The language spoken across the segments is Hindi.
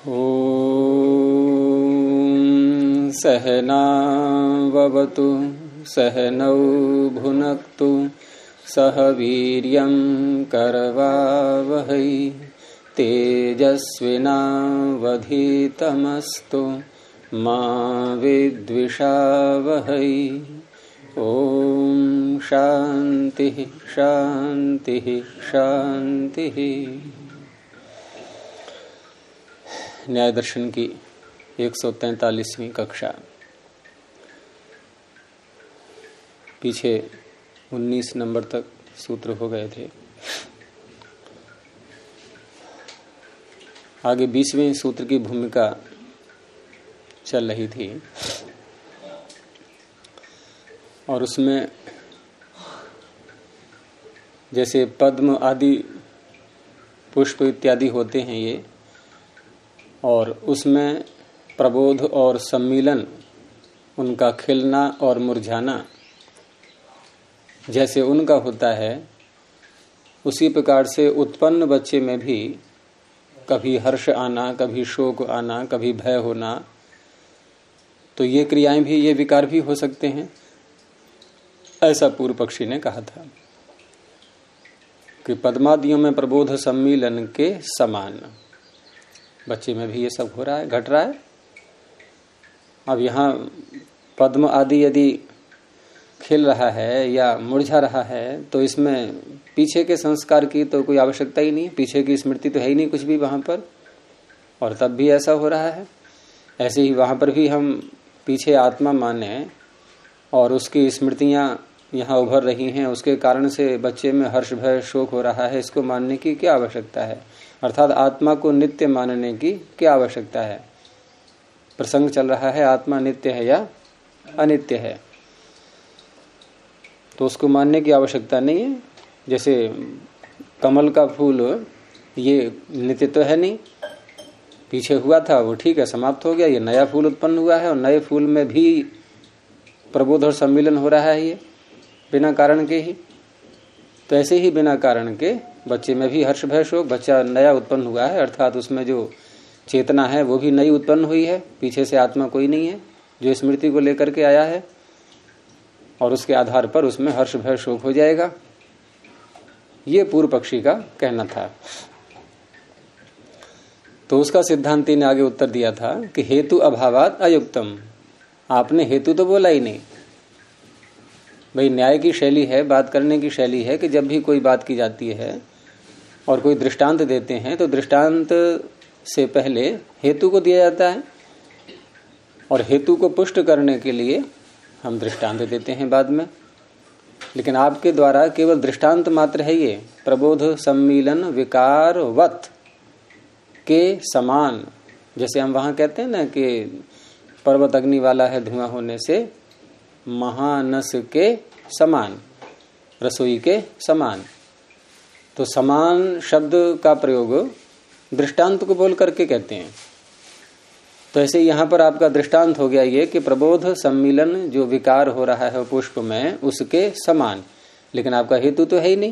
ॐ सहनाववतु सहनौ भुनक्तु सह वीर्यं करवावहै तेजस्विनावधीतमस्तु मा विद्विषावहै। ओम शांति शांति शांति। न्याय दर्शन की 143वीं कक्षा। पीछे 19 नंबर तक सूत्र हो गए थे। आगे 20वें सूत्र की भूमिका चल रही थी और उसमें जैसे पद्म आदि पुष्प इत्यादि होते हैं ये, और उसमें प्रबोध और सम्मिलन, उनका खिलना और मुरझाना जैसे उनका होता है, उसी प्रकार से उत्पन्न बच्चे में भी कभी हर्ष आना, कभी शोक आना, कभी भय होना, तो ये क्रियाएं भी, ये विकार भी हो सकते हैं। ऐसा पूर्व पक्षी ने कहा था कि पद्मादियों में प्रबोध सम्मिलन के समान बच्चे में भी ये सब हो रहा है, घट रहा है। अब यहाँ पद्म आदि यदि खिल रहा है या मुरझा रहा है तो इसमें पीछे के संस्कार की तो कोई आवश्यकता ही नहीं, पीछे की स्मृति तो है ही नहीं कुछ भी वहां पर, और तब भी ऐसा हो रहा है। ऐसे ही वहां पर भी हम पीछे आत्मा माने और उसकी स्मृतियां यहाँ उभर रही हैं, उसके कारण से बच्चे में हर्ष भय शोक हो रहा है। इसको मानने की क्या आवश्यकता है? अर्थात आत्मा को नित्य मानने की क्या आवश्यकता है? प्रसंग चल रहा है, आत्मा नित्य है या अनित्य है, तो उसको मानने की आवश्यकता नहीं है। जैसे कमल का फूल, ये नित्य तो है नहीं, पीछे हुआ था वो ठीक है, समाप्त हो गया, ये नया फूल उत्पन्न हुआ है और नए फूल में भी प्रबोध और सम्मिलन हो रहा है, ये बिना कारण के ही। तो ऐसे ही बिना कारण के बच्चे में भी हर्ष भय शोक, बच्चा नया उत्पन्न हुआ है, अर्थात उसमें जो चेतना है वो भी नई उत्पन्न हुई है, पीछे से आत्मा कोई नहीं है जो स्मृति को लेकर के आया है, और उसके आधार पर उसमें हर्ष भय शोक हो जाएगा। ये पूर्व पक्षी का कहना था। तो उसका सिद्धांती ने आगे उत्तर दिया था कि हेतु अभावात अयुक्तम। आपने हेतु तो बोला ही नहीं। भाई न्याय की शैली है, बात करने की शैली है कि जब भी कोई बात की जाती है और कोई दृष्टांत देते हैं तो दृष्टांत से पहले हेतु को दिया जाता है, और हेतु को पुष्ट करने के लिए हम दृष्टांत देते हैं बाद में। लेकिन आपके द्वारा केवल दृष्टांत मात्र है ये, प्रबोध सम्मिलन विकारवत के समान। जैसे हम वहां कहते हैं ना कि पर्वत अग्नि वाला है धुआं होने से, महानस के समान, रसोई के समान। तो समान शब्द का प्रयोग दृष्टांत को बोल करके कहते हैं। तो ऐसे यहाँ पर आपका दृष्टांत हो गया ये कि प्रबोध सम्मिलन जो विकार हो रहा है पुष्प में, उसके समान। लेकिन आपका हेतु तो है ही नहीं,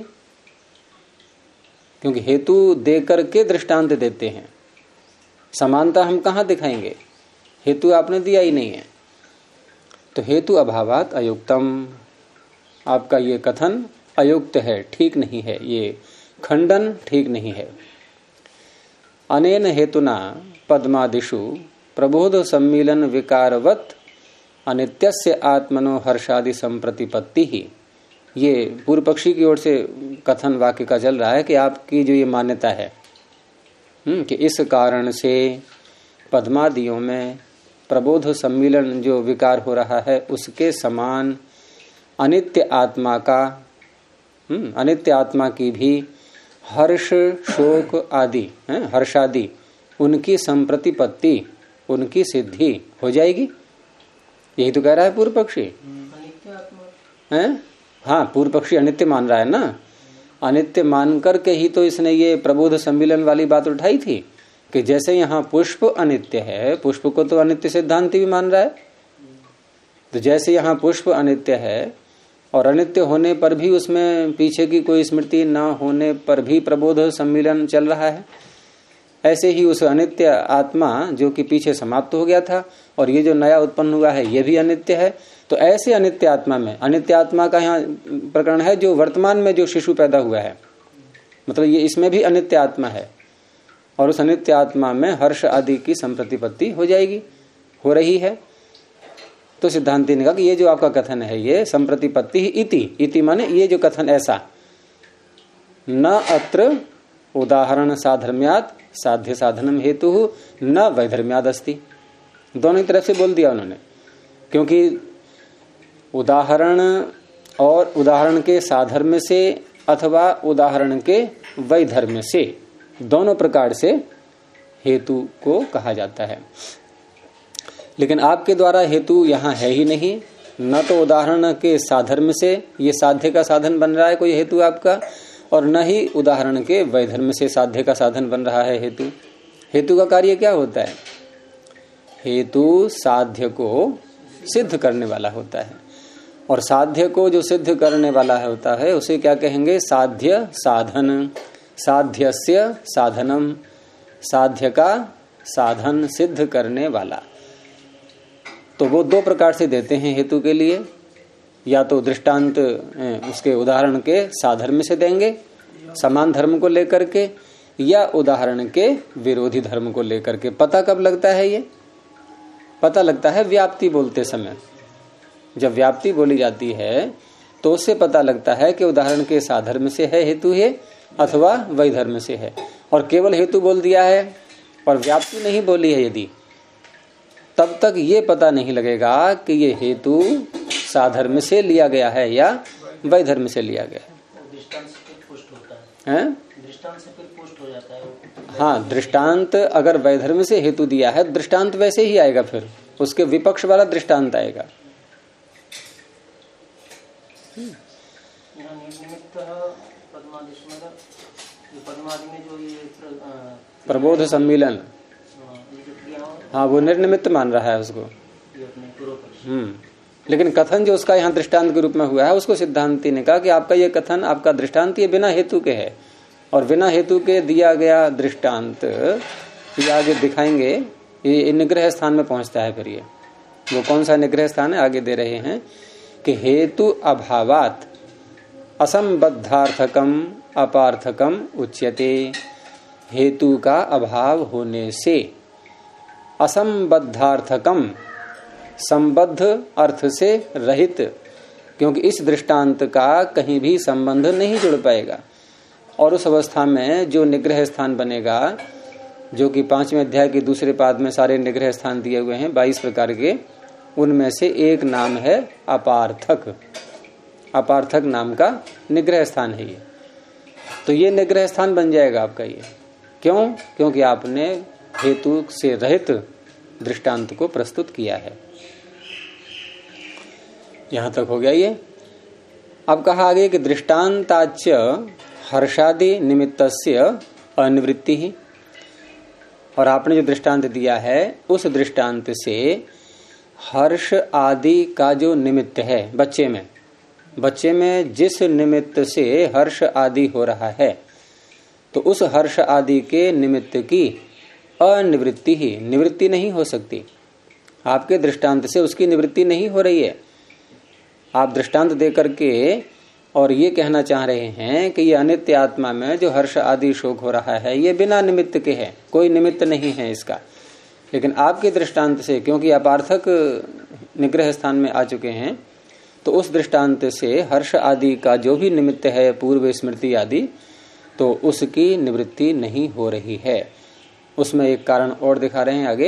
क्योंकि हेतु दे करके दृष्टांत देते हैं। समानता हम कहाँ दिखाएंगे? हेतु आपने दिया ही नहीं है। तो हेतु अभावात अयुक्तम, आपका ये कथन अयुक्त है, ठीक नहीं है, ये खंडन ठीक नहीं है। अनेन हेतुना पद्मादिषु प्रबोध सम्मिलन विकारवत अनित्यस्य आत्मनो हर्षादि संप्रतिपत्ति ही। ये पूर्व पक्षी की ओर से कथन वाक्य का चल रहा है कि आपकी जो ये मान्यता है कि इस कारण से पद्मादियों में प्रबोध सम्मिलन जो विकार हो रहा है उसके समान अनित्य आत्मा का, अनित्य आत्मा की भी हर्ष शोक आदि, हर्षादि, उनकी संप्रतिपत्ति, उनकी सिद्धि हो जाएगी। यही तो कह रहा है पूर्व पक्षी है। हाँ, पूर्व पक्षी अनित्य मान रहा है ना। अनित्य मान करके ही तो इसने ये प्रबोध सम्मिलन वाली बात उठाई थी कि जैसे यहाँ पुष्प अनित्य है, पुष्प को तो अनित्य सिद्धांति भी मान रहा है, तो जैसे यहाँ पुष्प अनित्य है और अनित्य होने पर भी उसमें पीछे की कोई स्मृति न होने पर भी प्रबोध सम्मिलन चल रहा है, ऐसे ही उस अनित्य आत्मा जो कि पीछे समाप्त हो गया था और ये जो नया उत्पन्न हुआ है ये भी अनित्य है। तो ऐसे अनित्य आत्मा में, अनित्य आत्मा का यहाँ प्रकरण है जो वर्तमान में जो शिशु पैदा हुआ है, मतलब ये इसमें भी अनित्य आत्मा है और उस अनित्य आत्मा में हर्ष आदि की संप्रतिपत्ति हो जाएगी, हो रही है। तो सिद्धांति ने कहा कि ये जो आपका कथन है ये संप्रतिपत्ति ही इति माने ये जो कथन ऐसा, न अत्र उदाहरण साधर्म्यात् साध्य साधनम हेतु न वैधर्म्याद अस्ति। दोनों ही तरफ से बोल दिया उन्होंने, क्योंकि उदाहरण और उदाहरण के साधर्म्य से अथवा उदाहरण के वैधर्म्य से, दोनों प्रकार से हेतु को कहा जाता है। लेकिन आपके द्वारा हेतु यहाँ है ही नहीं, न तो उदाहरण के साधर्म्य से ये साध्य का साधन बन रहा है कोई हेतु आपका, और न ही उदाहरण के वैधर्म्य से साध्य का साधन बन रहा है हेतु। हेतु का कार्य क्या होता है? हेतु साध्य को सिद्ध करने वाला होता है, और साध्य को जो सिद्ध करने वाला होता है उसे क्या कहेंगे? साध्य साधन। साध्यस्य साधनम, साध्य का साधन सिद्ध करने वाला। तो वो दो प्रकार से देते हैं हेतु के लिए, या तो दृष्टांत उसके उदाहरण के साधर्म्य से देंगे समान धर्म को लेकर के, या उदाहरण के विरोधी धर्म को लेकर के। पता कब लगता है? ये पता लगता है व्याप्ति बोलते समय। जब व्याप्ति बोली जाती है तो उससे पता लगता है कि उदाहरण के साधर्म्य से है हेतु है अथवा वैधर्म्य से है। और केवल हेतु बोल दिया है और व्याप्ति नहीं बोली है यदि, तब तक ये पता नहीं लगेगा कि ये हेतु साधर्म्य से लिया गया है या वैधर्म्य से लिया गया है। दृष्टांत से पुष्ट होता है, दृष्टांत से फिर पुष्ट हो जाता है। हाँ, दृष्टांत अगर वैधर्म्य से हेतु दिया है, दृष्टांत वैसे ही आएगा, फिर उसके विपक्ष वाला दृष्टांत आएगा। प्रबोध सम्मिलन, हाँ वो निर्निमित्त मान रहा है उसको। लेकिन कथन जो उसका यहाँ दृष्टांत के रूप में हुआ है उसको सिद्धांति ने कहा कि आपका ये कथन, आपका दृष्टांत ये बिना हेतु के है, और बिना हेतु के दिया गया दृष्टांत ये आगे दिखाएंगे, ये निग्रह स्थान में पहुंचता है। फिर ये वो कौन सा निग्रह स्थान है आगे दे रहे हैं कि हेतु अभावात असंबद्धार्थकम अपार्थकम उच्यते। हेतु का अभाव होने से असंबद्धार्थकम, संबद्ध अर्थ से रहित, क्योंकि इस दृष्टांत का कहीं भी संबंध नहीं जुड़ पाएगा। और उस अवस्था में जो निग्रह स्थान बनेगा, जो कि 5वें अध्याय के दूसरे पाद में सारे निग्रह स्थान दिए हुए हैं 22 प्रकार के, उनमें से एक नाम है अपार्थक। अपार्थक नाम का निग्रह स्थान है ये। तो ये निग्रह स्थान बन जाएगा आपका ये। क्यों? क्योंकि आपने हेतु से रहित दृष्टांत को प्रस्तुत किया है। यहां तक हो गया ये। अब कहा आगे कि दृष्टांताच्य हर्षादि निमित्तस्य अनिवृत्ति ही। और आपने जो दृष्टांत दिया है उस दृष्टांत से हर्ष आदि का जो निमित्त है बच्चे में जिस निमित्त से हर्ष आदि हो रहा है, तो उस हर्ष आदि के निमित्त की अनिवृत्ति ही, निवृत्ति नहीं हो सकती। आपके दृष्टांत से उसकी निवृत्ति नहीं हो रही है। आप दृष्टांत दे करके और ये कहना चाह रहे हैं कि ये अनित्य आत्मा में जो हर्ष आदि शोक हो रहा है ये बिना निमित्त के है, कोई निमित्त नहीं है इसका। लेकिन आपके दृष्टांत से, क्योंकि आप अपार्थक निग्रह स्थान में आ चुके हैं, तो उस दृष्टांत से हर्ष आदि का जो भी निमित्त है, पूर्व स्मृति आदि, तो उसकी निवृत्ति नहीं हो रही है। उसमें एक कारण और दिखा रहे हैं आगे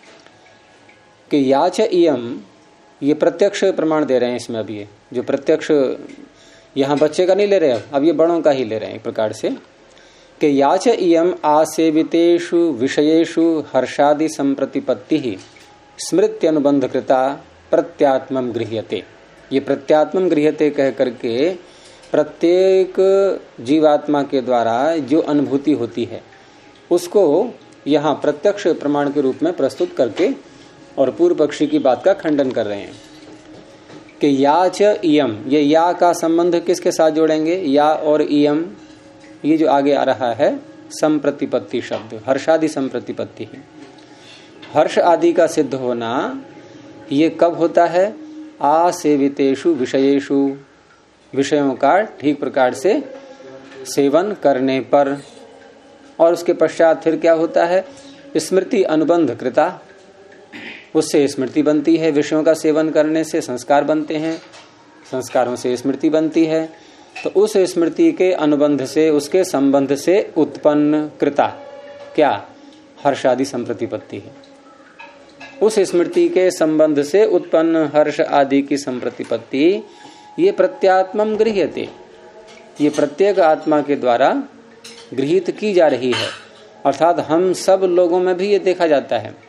कि याच इयम, ये प्रत्यक्ष प्रमाण दे रहे हैं इसमें। अब ये जो प्रत्यक्ष यहाँ बच्चे का नहीं ले रहे, अब ये बड़ों का ही ले रहे हैं एक प्रकार से, कि याच इयम आसेवितेषु विषयेषु हर्षादि संप्रतिपत्ति ही स्मृति अनुबंध कृता प्रत्यात्मम गृह्यते। ये प्रत्यात्मम गृह्यते कह करके प्रत्येक जीवात्मा के द्वारा जो अनुभूति होती है उसको यहाँ प्रत्यक्ष प्रमाण के रूप में प्रस्तुत करके और पूर्व पक्षी की बात का खंडन कर रहे हैं कि याच इयम, ये या का संबंध किसके साथ जोड़ेंगे? या और इयम, ये जो आगे आ रहा है संप्रतिपत्ति शब्द, हर्षादि संप्रतिपत्ति है। हर्ष आदि का सिद्ध होना ये कब होता है? आसेवितेषु विषयेषु, विषयों का ठीक प्रकार से सेवन करने पर। और उसके पश्चात फिर क्या होता है? स्मृति अनुबंध कृता, उससे स्मृति बनती है। विषयों का सेवन करने से संस्कार बनते हैं, संस्कारों से स्मृति बनती है। तो उस स्मृति के अनुबंध से, उसके संबंध से उत्पन्न कृता क्या? हर्षादि संप्रतिपत्ति है। उस स्मृति के संबंध से उत्पन्न हर्ष आदि की संप्रतिपत्ति ये प्रत्यात्मम गृह्यते, ये प्रत्येक आत्मा के द्वारा गृहीत की जा रही है। अर्थात हम सब लोगों में भी ये देखा जाता है।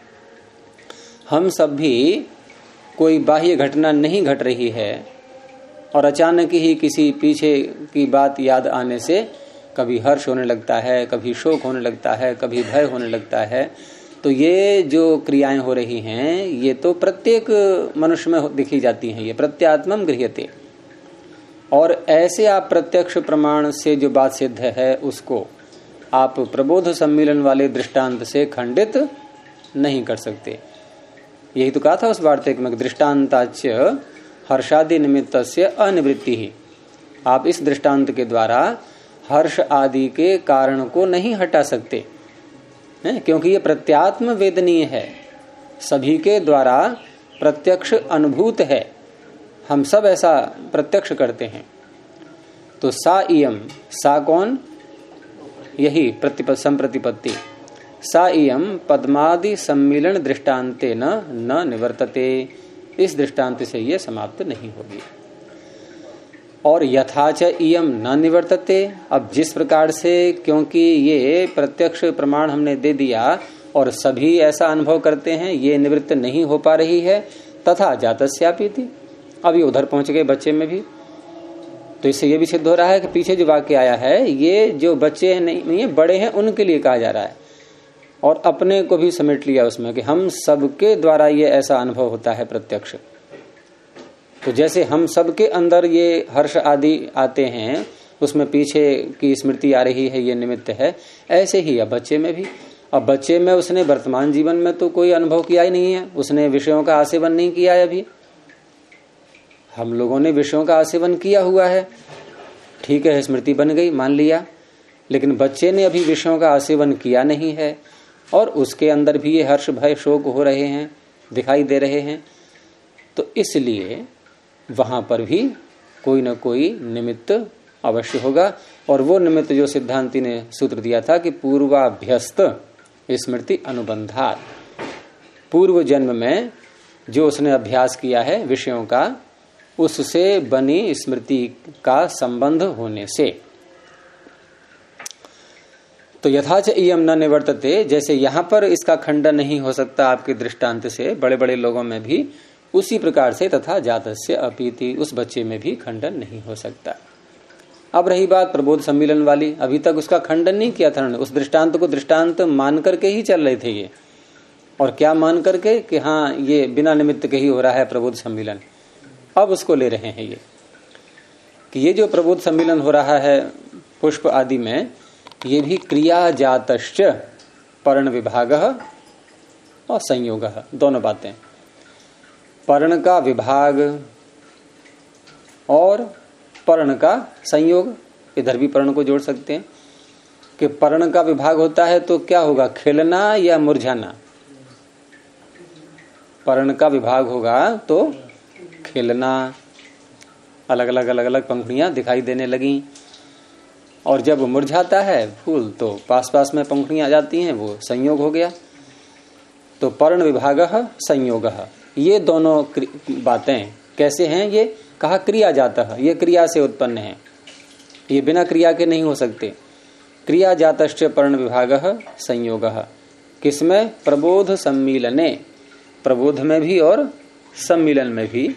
हम सब भी कोई बाह्य घटना नहीं घट रही है और अचानक ही किसी पीछे की बात याद आने से कभी हर्ष होने लगता है, कभी शोक होने लगता है, कभी भय होने लगता है। तो ये जो क्रियाएं हो रही हैं ये तो प्रत्येक मनुष्य में दिखी जाती हैं, ये प्रत्यात्मम गृह्यते। और ऐसे आप प्रत्यक्ष प्रमाण से जो बात सिद्ध है उसको आप प्रबोध सम्मिलन वाले दृष्टांत से खंडित नहीं कर सकते। यही तो कहा था उस वार्तिक में, दृष्टांताच हर्षादि निमित्तस्य अनिवृत्ति ही। आप इस दृष्टांत के द्वारा हर्ष आदि के कारण को नहीं हटा सकते हैं, क्योंकि ये प्रत्यात्म वेदनीय है, सभी के द्वारा प्रत्यक्ष अनुभूत है, हम सब ऐसा प्रत्यक्ष करते हैं। तो सा इयम, सा कौन? यही संप्रतिपत्ति। सा इयम पद्मादि सम्मिलन दृष्टान्ते न निवर्तते, इस दृष्टांत से ये समाप्त नहीं होगी। और यथाच इयम न निवर्तते, अब जिस प्रकार से, क्योंकि ये प्रत्यक्ष प्रमाण हमने दे दिया और सभी ऐसा अनुभव करते हैं, ये निवृत्त नहीं हो पा रही है। तथा जातस्यापि थी, अब ये उधर पहुंच गए बच्चे में भी। तो इससे ये भी सिद्ध हो रहा है कि पीछे जो वाक्य आया है ये जो बच्चे नहीं है बड़े हैं उनके लिए कहा जा रहा है, और अपने को भी समेट लिया उसमें कि हम सबके द्वारा ये ऐसा अनुभव होता है प्रत्यक्ष। तो जैसे हम सबके अंदर ये हर्ष आदि आते हैं, उसमें पीछे की स्मृति आ रही है, ये निमित्त है, ऐसे ही अब बच्चे में भी। अब बच्चे में उसने वर्तमान जीवन में तो कोई अनुभव किया ही नहीं है, उसने विषयों का आसेवन नहीं किया है अभी। हम लोगों ने विषयों का आसेवन किया हुआ है, ठीक है, स्मृति बन गई, मान लिया, लेकिन बच्चे ने अभी विषयों का आसेवन किया नहीं है और उसके अंदर भी ये हर्ष भय शोक हो रहे हैं, दिखाई दे रहे हैं। तो इसलिए वहां पर भी कोई न कोई निमित्त अवश्य होगा। और वो निमित्त जो सिद्धांति ने सूत्र दिया था कि पूर्वाभ्यस्त स्मृति अनुबंधात, पूर्व जन्म में जो उसने अभ्यास किया है विषयों का, उससे बनी स्मृति का संबंध होने से। तो यथाच इयम न निवर्तते, जैसे यहां पर इसका खंडन नहीं हो सकता आपके दृष्टांत से बड़े बड़े लोगों में भी, उसी प्रकार से तथा जातस्य अपीति, उस बच्चे में भी खंडन नहीं हो सकता। अब रही बात प्रबोध सम्मिलन वाली, अभी तक उसका खंडन नहीं किया था, उस दृष्टांत को दृष्टांत मान करके ही चल रहे थे ये। और क्या मान करके कि हाँ ये बिना निमित्त के ही हो रहा है प्रबोध सम्मिलन। अब उसको ले रहे हैं ये कि ये जो प्रबोध सम्मिलन हो रहा है पुष्प आदि में, ये भी क्रिया जातश्च पर्ण विभाग और संयोग, दोनों बातें। पर्ण का विभाग और पर्ण का संयोग, इधर भी पर्ण को जोड़ सकते हैं कि पर्ण का विभाग होता है तो क्या होगा, खिलना या मुरझाना। पर्ण का विभाग होगा तो खिलना, अलग अलग पंखुड़ियां दिखाई देने लगी। और जब मुरझाता है फूल तो पास पास में पंखुड़ियां आ जाती हैं, वो संयोग हो गया। तो पर्ण विभाग संयोग, ये दोनों बातें कैसे हैं, ये कहा क्रिया जाता है, ये क्रिया से उत्पन्न है, ये बिना क्रिया के नहीं हो सकते। क्रिया जातश्च पर्ण विभाग संयोग, किसमें? प्रबोध सम्मिलने, प्रबोध में भी और सम्मिलन में भी।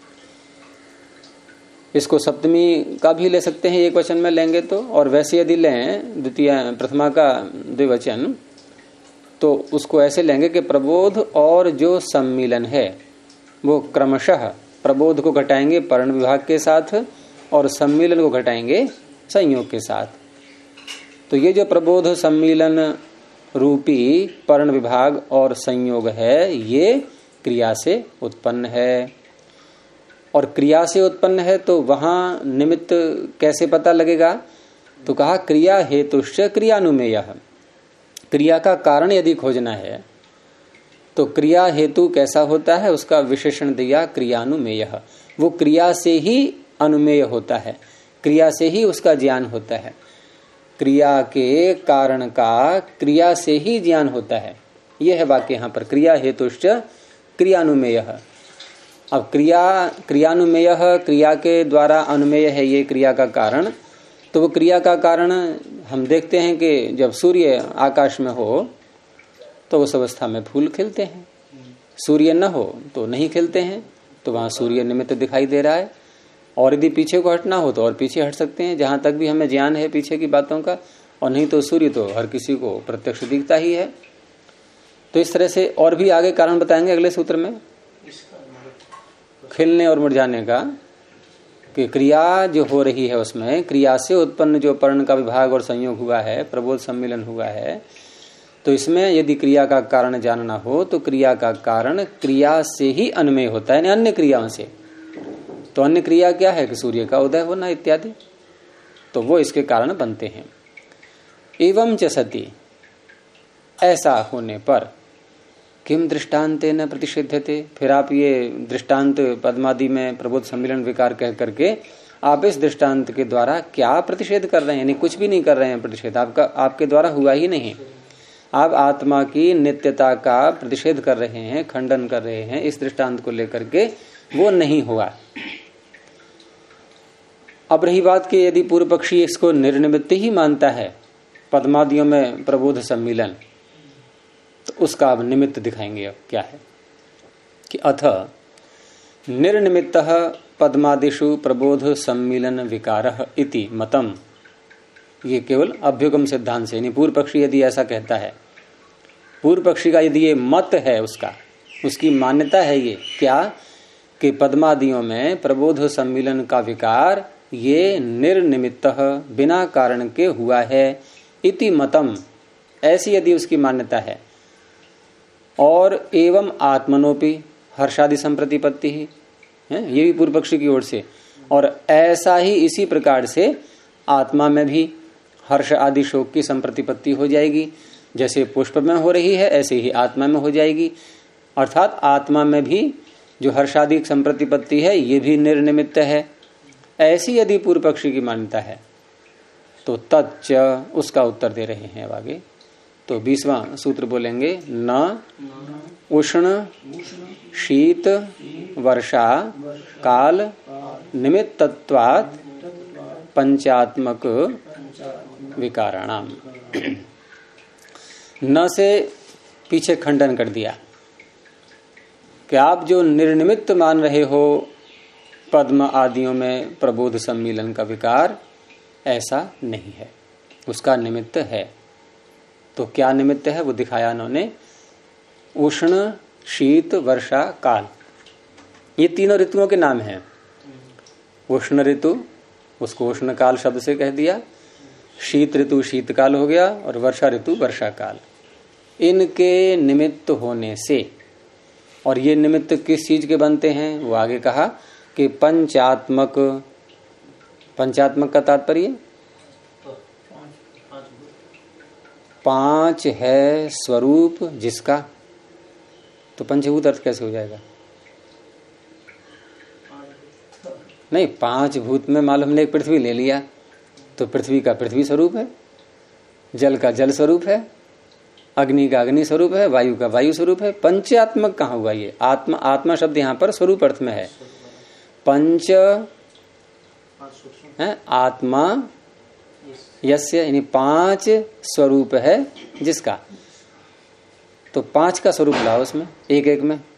इसको सप्तमी का भी ले सकते हैं, एक वचन में लेंगे तो, और वैसे यदि लें द्वितीय प्रथमा का द्विवचन तो उसको ऐसे लेंगे कि प्रबोध और जो सम्मिलन है वो क्रमशः प्रबोध को घटाएंगे पर्ण विभाग के साथ और सम्मिलन को घटाएंगे संयोग के साथ। तो ये जो प्रबोध सम्मिलन रूपी पर्ण विभाग और संयोग है, ये क्रिया से उत्पन्न है। और क्रिया से उत्पन्न है तो वहां निमित्त कैसे पता लगेगा? तो कहा क्रिया हेतुश्च क्रियानुमेय। क्रिया का कारण यदि खोजना है तो क्रिया हेतु कैसा होता है, उसका विशेषण दिया क्रियानुमेय। वो क्रिया से ही अनुमेय होता है, क्रिया से ही उसका ज्ञान होता है। क्रिया के कारण का क्रिया से ही ज्ञान होता है। यह है वाक्य यहाँ पर, क्रिया हेतुश्च क्रियानुमेय। अब क्रियानुमेय, क्रिया के द्वारा अनुमेय है ये क्रिया का कारण। तो वो क्रिया का कारण हम देखते हैं कि जब सूर्य आकाश में हो तो उस अवस्था में फूल खिलते हैं, सूर्य न हो तो नहीं खिलते हैं। तो वहां सूर्य निमित्त दिखाई दे रहा है। और यदि पीछे को हटना हो तो और पीछे हट सकते हैं, जहां तक भी हमें ज्ञान है पीछे की बातों का। और नहीं तो सूर्य तो हर किसी को प्रत्यक्ष दिखता ही है। तो इस तरह से और भी आगे कारण बताएंगे अगले सूत्र में, खिलने और मुरझाने का, कि क्रिया जो हो रही है उसमें क्रिया से उत्पन्न जो पर्ण का विभाग और संयोग हुआ है, प्रबोध सम्मिलन हुआ है, तो इसमें यदि क्रिया का कारण जानना हो तो क्रिया का कारण क्रिया से ही अन्वय होता है, अन्य क्रियाओं से। तो अन्य क्रिया क्या है कि सूर्य का उदय होना इत्यादि, तो वो इसके कारण बनते हैं। एवं च सति, ऐसा होने पर, किम दृष्टांते न प्रतिषिध्यते। फिर आप ये दृष्टांत पद्मादि में प्रबोध सम्मिलन विकार कह करके आप इस दृष्टांत के द्वारा क्या प्रतिषेध कर रहे हैं? यानी कुछ भी नहीं कर रहे हैं प्रतिषेध, आपके द्वारा हुआ ही नहीं। आप आत्मा की नित्यता का प्रतिषेध कर रहे हैं, खंडन कर रहे हैं इस दृष्टांत को लेकर के, वो नहीं हुआ। अब रही बात कि यदि पूर्व पक्षी इसको निर्निमित्त ही मानता है पद्मादियों में प्रबोध सम्मिलन, तो उसका अब निमित्त दिखाएंगे। अब क्या है कि अथ निर्निमित्तः पद्मादिषु प्रबोध सम्मिलन विकारः इति मतम। ये केवल अभ्युगम सिद्धांत से, यानी पूर्व पक्षी यदि ऐसा कहता है, पूर्व पक्षी का यदि ये मत है, उसकी मान्यता है ये क्या, कि पद्मादियों में प्रबोध सम्मिलन का विकार ये निर्निमित्तः बिना कारण के हुआ है, इति मतम, ऐसी यदि उसकी मान्यता है। और एवं आत्मनोपि हर्षादि संप्रतिपत्ति ही है, ये भी पूर्व पक्षी की ओर से। और ऐसा ही इसी प्रकार से आत्मा में भी हर्ष आदि शोक की संप्रतिपत्ति हो जाएगी। जैसे पुष्प में हो रही है ऐसे ही आत्मा में हो जाएगी। अर्थात आत्मा में भी जो हर्षादि संप्रतिपत्ति है ये भी निर्निमित्त है। ऐसी यदि पूर्व पक्षी की मान्यता है तो तच्च, उसका उत्तर दे रहे हैं अब आगे। तो 20वां सूत्र बोलेंगे, न उष्ण शीत वर्षा काल निमित्तत्वात् पंचात्मक विकाराणाम। न से पीछे खंडन कर दिया कि आप जो निर्निमित्त मान रहे हो पद्म आदियों में प्रबोध सम्मिलन का विकार, ऐसा नहीं है, उसका निमित्त है। तो क्या निमित्त है वो दिखाया उन्होंने, उष्ण शीत वर्षा काल, ये तीनों ऋतुओं के नाम हैं। उष्ण ऋतु, उसको उष्ण काल शब्द से कह दिया, शीत ऋतु शीतकाल हो गया, और वर्षा ऋतु वर्षा काल। इनके निमित्त होने से, और ये निमित्त किस चीज के बनते हैं वो आगे कहा कि पंचात्मक। पंचात्मक का तात्पर्य 5 है स्वरूप जिसका। तो पंचभूत अर्थ कैसे हो जाएगा? नहीं, 5 भूत में मालूम हमने एक पृथ्वी ले लिया, तो पृथ्वी का पृथ्वी स्वरूप है, जल का जल स्वरूप है, अग्नि का अग्नि स्वरूप है, वायु का वायु स्वरूप है। पंचात्मक कहाँ हुआ ये? आत्मा, आत्मा शब्द यहाँ पर स्वरूप अर्थ में है। पंच है आत्मा यस्य, यानी 5 स्वरूप है जिसका। तो 5 का स्वरूप लाओ उसमें, एक एक में,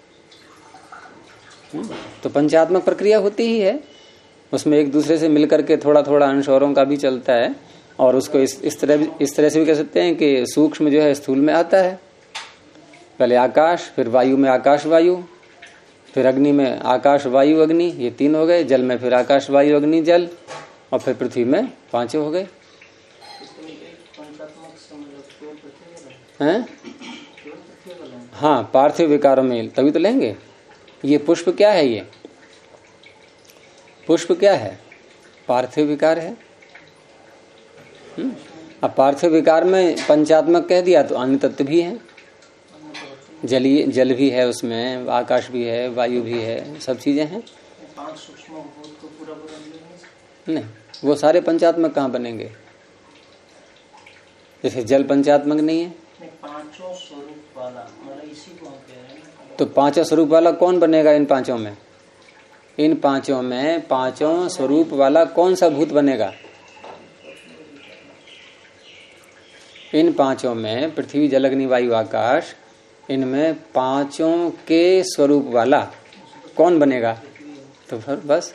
तो पंचात्मक प्रक्रिया होती ही है। उसमें एक दूसरे से मिलकर के थोड़ा थोड़ा अंश औरों का भी चलता है। और उसको इस तरह से भी कह सकते हैं कि सूक्ष्म जो है स्थूल में आता है। पहले आकाश, फिर वायु में आकाश वायु, फिर अग्नि में आकाश वायु अग्नि, ये 3 हो गए। जल में फिर आकाश वायु अग्नि जल, और फिर पृथ्वी में 5 हो गए। हैं? हाँ, पार्थिव विकारों में तभी तो लेंगे। ये पुष्प क्या है? ये पुष्प क्या है? पार्थिव विकार है। अब पार्थिव विकार में पंचात्मक कह दिया तो अन्य तत्व भी है, जलीय जल भी है उसमें, आकाश भी है, वायु भी है, सब चीजें हैं। नहीं, वो सारे पंचात्मक कहाँ बनेंगे? जैसे जल पंचात्मक नहीं है, पांचों स्वरूप वाला, मतलब इसी को हम कह रहे हैं। तो पांचों स्वरूप वाला कौन बनेगा इन पांचों में? इन पांचों में पांचों स्वरूप वाला कौन सा भूत बनेगा? इन पांचों में पृथ्वी जल अग्नि वायु आकाश, इनमें पांचों के स्वरूप वाला कौन बनेगा? तो फिर बस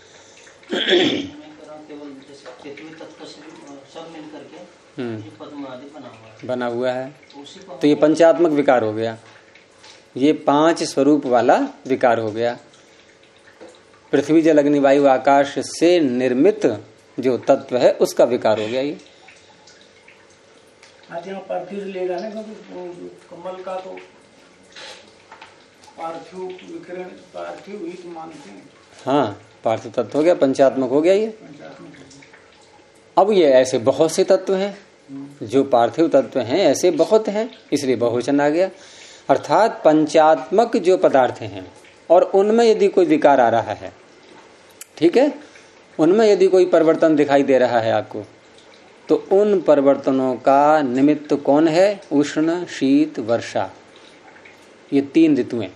बना हुआ है, तो ये पंचात्मक विकार हो गया। ये पांच स्वरूप वाला विकार हो गया। पृथ्वी जल अग्नि वायु आकाश से निर्मित जो तत्व है उसका विकार हो गया ये। आज यहाँ पार्थिव लेगा ना, क्योंकि कमल का तो पार्थिव विकिरण, पार्थिव ही तो मानते हैं। हाँ, पार्थिव तत्व हो गया, पंचात्मक हो गया ये। अब ये ऐसे बहुत से तत्व हैं, जो पार्थिव तत्व हैं ऐसे बहुत हैं, इसलिए बहुवचन आ गया। अर्थात पंचात्मक जो पदार्थ हैं और उनमें यदि कोई विकार आ रहा है, ठीक है, उनमें यदि कोई परिवर्तन दिखाई दे रहा है आपको, तो उन परिवर्तनों का निमित्त कौन है? उष्ण, शीत, वर्षा, ये तीन ऋतुएं।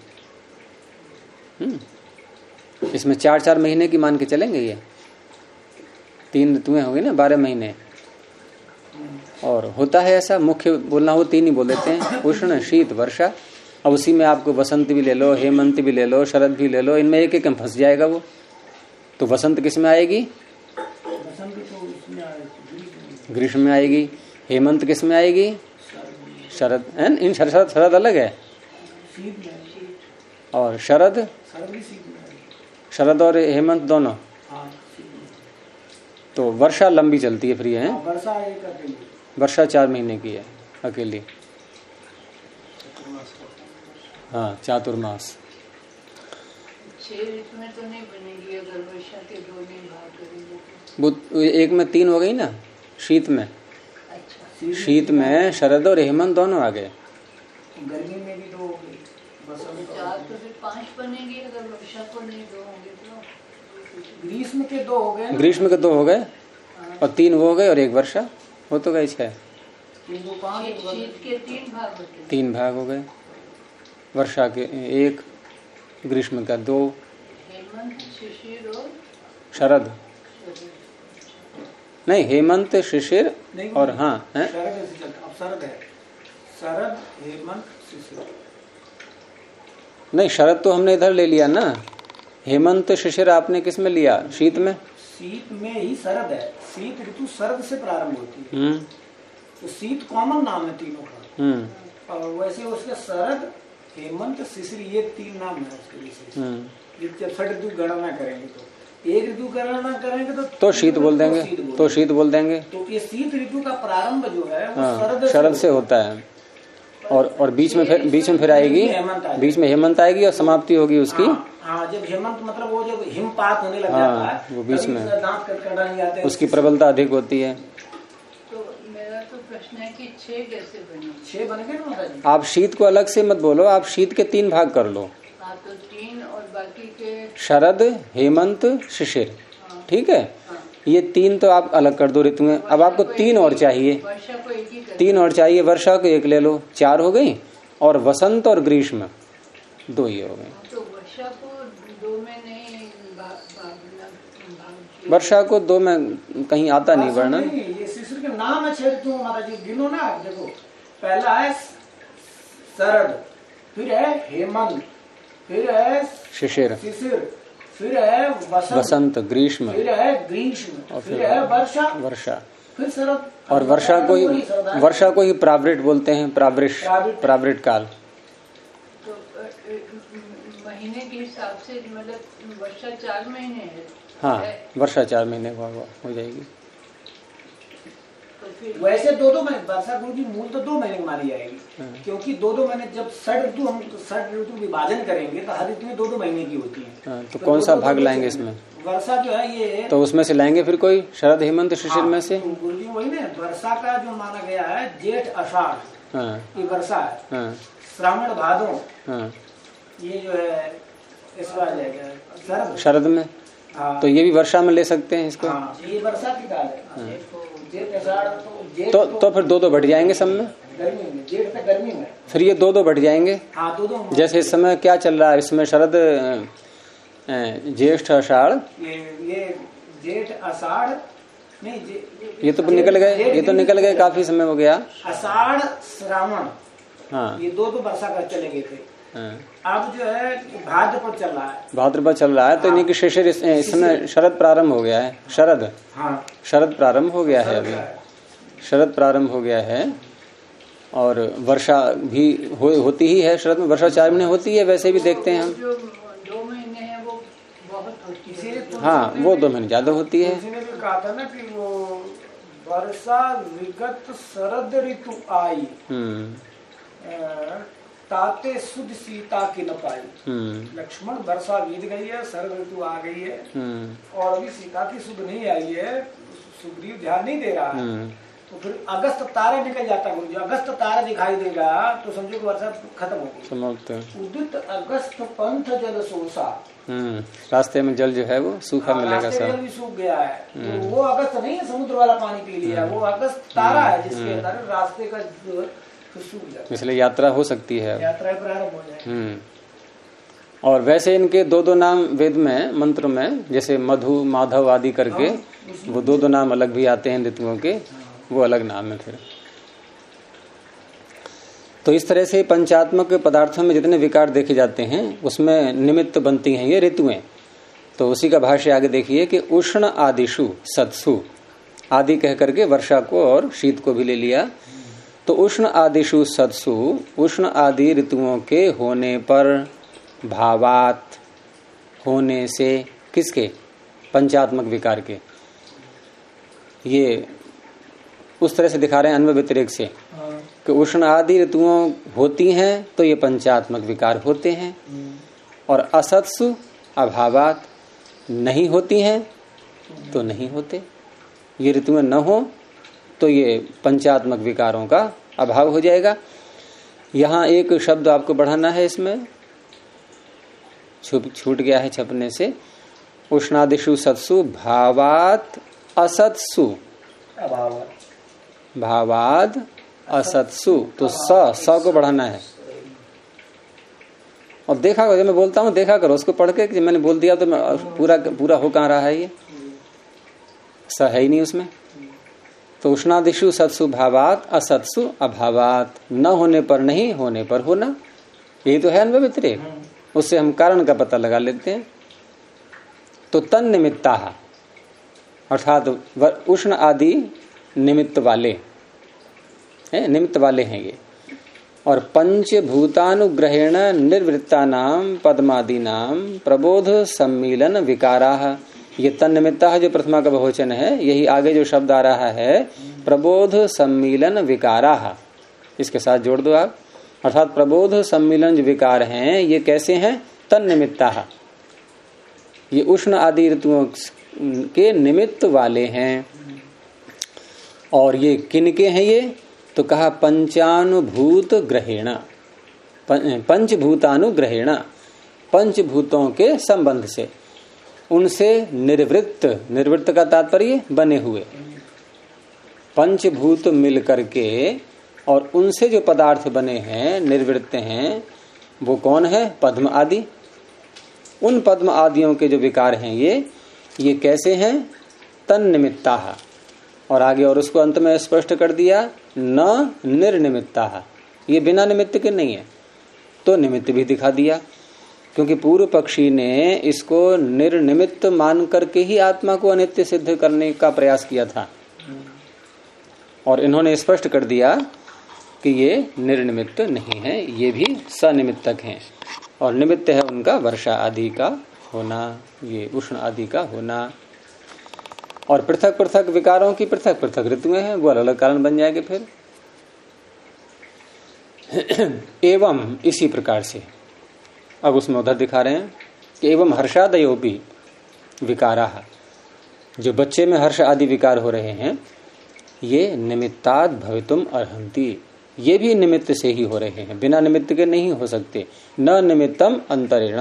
इसमें 4-4 महीने की मान के चलेंगे। ये 3 ऋतुएं हो गई ना, 12 महीने। और होता है ऐसा, मुख्य बोलना हो 3 ही बोल देते हैं, उष्ण, शीत, वर्षा। अब उसी में आपको वसंत भी ले लो, हेमंत भी ले लो, शरद भी ले लो, इनमें एक एक फंस जाएगा वो। तो वसंत किस में आएगी? ग्रीष्म में आएगी। हेमंत किस में आएगी? शरद। इन शरद अलग है, और शरद और हेमंत दोनों। तो वर्षा लंबी चलती है, फ्री है। वर्षा 4 महीने की है अकेली। हाँ, चातुर्मास। 6 ऋतु में तो नहीं बनेगी अगर वर्षा के 2 नहीं भाग करेंगे वो एक में 3 हो गई ना, शीत में। अच्छा, शीत में शरद और हेमंत दोनों आ गए। गर्मी में भी 2 हो गई, चार तो फिर 5 बनेगी अगर वर्षा को नहीं 2 होंगे तो। ग्रीष्म के 2 हो गए, ग्रीष्म के 2 हो गए, और 3 वो हो गए, और 1 वर्षा, हो तो गए 6। शीत के 3 भाग बचे। 3 भाग हो गए, वर्षा के 1, ग्रीष्म का 2, हेमंत, शिशिर और शरद नहीं, हेमंत, शिशिर और हाँ है शरद है, शरद, हेमंत, शिशिर। नहीं, शरद तो हमने इधर ले लिया ना। हेमंत शिशिर आपने किस में लिया? शीत में। शीत में ही शरद है। शीत ऋतु शरद से प्रारंभ होती है। तो शीत कॉमन नाम है तीनों का। और वैसे उसके शरद, हेमंत, शिशिर, ये 3 नाम है उसके विशेष। जब छठ ऋतु गणना करेंगे तो, एक ऋतु गणना करेंगे तो शीत बोल देंगे, तो शीत बोल देंगे। तो ये शीत ऋतु का प्रारंभ जो है वो शरद से होता है, और बीच में फिर आएगी, बीच में हेमंत आएगी और समाप्ति होगी उसकी। हाँ, जब हेमंत मतलब वो जब हिमपात होने लग जाता है, वो बीच में दांत कटकटा नहीं आते, उसकी प्रबलता अधिक होती है। तो मेरा तो प्रश्न है कि 6 कैसे बने? 6 बन गए ना माता जी। आप शीत को अलग से मत बोलो, आप शीत के 3 भाग कर लो। हाँ, तो 3 और बाकी के शरद, हेमंत, शिशिर, ठीक है। ये 3 तो आप अलग कर दो ऋतु में। अब आपको 3 और चाहिए, वर्षा को 1 ही 3 और चाहिए, वर्षा को 1 ले लो, 4 हो गई। और वसंत और ग्रीष्म 2 ही हो गए। तो वर्षा को 2 में नहीं वर्षा को 2 में कहीं आता नहीं वर्णन। ये शिशिर के नाम है 6 ऋतु माता जी, गिनो ना आप। देखो, पहला है शरद, फिर है हेमंत, फिर है शिशिर, फिर है वसंत, ग्रीष्म, फिर है ग्रीष्म, फिर है वर्षा, फिर शरद। और वर्षा को ही प्रावृट बोलते हैं, प्रावृट काल। तो महीने के हिसाब से मतलब वर्षा 4 महीने है। हाँ, वर्षा 4 महीने हो जाएगी। तो वैसे 2-2 महीने वर्षा गुण की मूल तो 2 महीने की मानी जाएगी, क्योंकि 2-2 महीने जब षड ऋतु हम षड ऋतु विभाजन करेंगे तो हर ऋतु में 2-2 महीने की होती है। तो कौन सा भाग लाएंगे इसमें? वर्षा जो है ये तो उसमें से लाएंगे फिर कोई शरद हेमंत शिशिर में से। गुरु जी वही ना, वर्षा का जो माना गया है जेठ आषाढ़ ये वर्षा है, श्रावण भादो ये जो है इसका जाएगा शरद में। तो ये भी वर्षा में ले सकते हैं इसको। ये वर्षा की काल है। तो फिर 2-2 बढ़ जाएंगे सब में, गर्मी में, जेठ तक गर्मी में फिर ये 2-2 बढ़ जाएंगे। 2-2 जैसे इस समय क्या चल रहा है, इसमें शरद ज्येष्ठ आषाढ़, ये जेठ आषाढ़ नहीं ये तो निकल गए, ये तो निकल गए, काफी समय हो गया। आषाढ़ श्रावण ये 2-2 वर्षा कर चले गए थे। अब जो है भाद्रपद चल रहा है, भाद्रपद चल रहा है। तो इन्हीं की शिशिर इसमें शरद प्रारंभ हो गया है। शरद शरद प्रारंभ हो गया है, अभी शरद प्रारंभ हो गया है। और वर्षा भी होती ही है शरद में, वर्षा 4 महीने होती है। वैसे भी देखते हैं हम 2 महीने हैं वो बहुत होती है। वो 2 महीने ज्यादा होती है। किसी ने भी कहा था ना कि वो वर्षा विगत शरद ऋतु आई ताते शुद्ध सीता की न पाई। लक्ष्मण वर्षा बीत गई है, शरद ऋतु आ गई है और अभी सीता की शुद्ध नहीं आई है, सुग्रीव ध्यान नहीं दे रहा है। तो फिर अगस्त तारा निकल जाता है, जो अगस्त तारा दिखाई देगा तो समझो कि वर्षा खत्म हो गई, समाप्त। उदित अगस्त पंथ जल सोसा, रास्ते में जल जो है वो सूखा मिलेगा, सब जल भी सूख गया है। तो वो अगस्त नहीं है समुद्र वाला पानी पी लिया, वो अगस्त तारा है जिसके अंदर रास्ते का इसलिए यात्रा हो सकती है, यात्रा प्रारंभ हो जाए। और वैसे इनके 2-2 नाम वेद में मंत्र में, जैसे मधु माधव आदि करके वो 2-2 नाम अलग भी आते हैं ऋतुओं के, वो अलग नाम है फिर। तो इस तरह से पंचात्मक पदार्थों में जितने विकार देखे जाते हैं उसमें निमित्त बनती हैं ये ऋतुएं। तो उसी का भाष्य आगे देखिए कि उष्ण आदिशु सत्सु, आदि कह करके वर्षा को और शीत को भी ले लिया। तो उष्ण आदिशु सत्सु, उष्ण आदि ऋतुओं के होने पर, भावात होने से, किसके? पंचात्मक विकार के। ये उस तरह से दिखा रहे हैं अन्वय व्यतिरेक से कि उष्ण आदि ऋतुओं होती हैं तो ये पंचात्मक विकार होते हैं, और असत्सु अभावात नहीं होती हैं तो नहीं होते। ये ऋतुएं न हो तो ये पंचात्मक विकारों का अभाव हो जाएगा। यहाँ एक शब्द आपको बढ़ाना है, इसमें छूट गया है छपने से। उष्णादिशु सत्सु भावात असत्सु, भावाद असत्सु, तो स को बढ़ाना है। और देखा करो, जब मैं बोलता हूँ देखा करो, उसको पढ़ के कि मैंने बोल दिया तो मैं पूरा हो कहाँ रहा है, ये स है ही नहीं उसमें। तो उष्णादिशु सत्सु भावात असत्सु अभावात, न होने पर नहीं, होने पर होना, यही तो है अन्वय व्यतिरेक। उससे हम कारण का पता लगा लेते हैं। तो तन निमित्ता, अर्थात उष्ण आदि निमित्त वाले हैं, निमित्त वाले हैं ये। और पंचभूतानुग्रहेण निर्वृत्तानाम पद्मादीनाम प्रबोध सम्मीलन विकाराः, ये तन निमित्ता जो प्रथमा का बहुवचन है, यही आगे जो शब्द आ रहा है प्रबोध सम्मीलन विकाराः, इसके साथ जोड़ दो आप। अर्थात प्रबोध सम्मीलन जो विकार हैं ये कैसे हैं? तन निमित्ता, ये उष्ण आदि ऋतुओं के निमित्त वाले हैं। और ये किनके हैं ये? तो कहा पंचानुभूत ग्रहेण, पंचभूतानुग्रहेण, पंचभूतों के संबंध से, उनसे निर्वृत्त, निर्वृत्त का तात्पर्य बने हुए, पंचभूत मिल करके और उनसे जो पदार्थ बने हैं, निर्वृत्त हैं, वो कौन है? पद्म आदि। उन पद्म आदियों के जो विकार हैं ये कैसे हैं? तन निमित्ता। और आगे और उसको अंत में स्पष्ट कर दिया, न निर्निमित्ता, ये बिना निमित्त के नहीं है। तो निमित्त भी दिखा दिया, क्योंकि पूर्व पक्षी ने इसको निर्निमित्त मान करके ही आत्मा को अनित्य सिद्ध करने का प्रयास किया था, और इन्होंने स्पष्ट कर दिया कि ये निर्निमित्त नहीं है, ये भी सनिमित्तक हैं। और निमित्त है उनका वर्षा आदि का होना, ये उष्ण आदि का होना। और पृथक पृथक विकारों की पृथक पृथक ऋतुएं हैं, वो अलग अलग कारण बन जाएंगे फिर। एवं इसी प्रकार से अब उसमें उधर दिखा रहे हैं कि एवं हर्षादयो भी विकारा, जो बच्चे में हर्ष आदि विकार हो रहे हैं ये निमित्ताद भवितुम अर्हन्ति, ये भी निमित्त से ही हो रहे हैं, बिना निमित्त के नहीं हो सकते। न निमित्तम अंतरेण,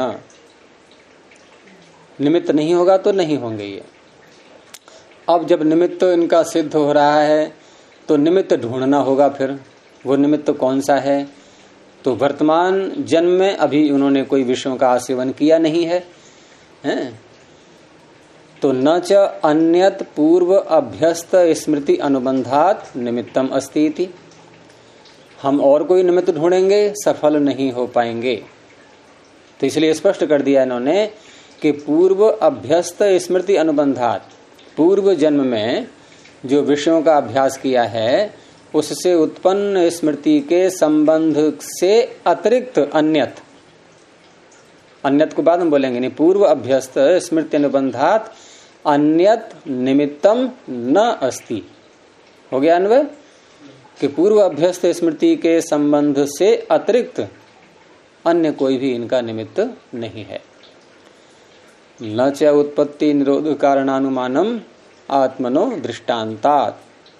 निमित्त नहीं होगा तो नहीं होंगे ये। अब जब निमित्त इनका सिद्ध हो रहा है तो निमित्त ढूंढना होगा फिर, वो निमित्त कौन सा है? तो वर्तमान जन्म में अभी उन्होंने कोई विषयों का आसेवन किया नहीं है, हैं? तो न च अन्यत पूर्व अभ्यस्त स्मृति अनुबंधात निमित्तम अस्ति इति, हम और कोई निमित्त ढूंढेंगे सफल नहीं हो पाएंगे। तो इसलिए स्पष्ट कर दिया इन्होंने कि पूर्व अभ्यस्त स्मृति अनुबंधात, पूर्व जन्म में जो विषयों का अभ्यास किया है उससे उत्पन्न स्मृति के संबंध से अतिरिक्त अन्यत, अन्यत को बाद में बोलेंगे, नहीं, पूर्व अभ्यस्त स्मृति अनुबंधात अन्यत निमित्तम न अस्ति, हो गया अन्वय, कि पूर्व अभ्यस्त स्मृति के संबंध से अतिरिक्त अन्य कोई भी इनका निमित्त नहीं है। न च उत्पत्ति निरोध कारणानुमानम आत्मनो दृष्टांतात,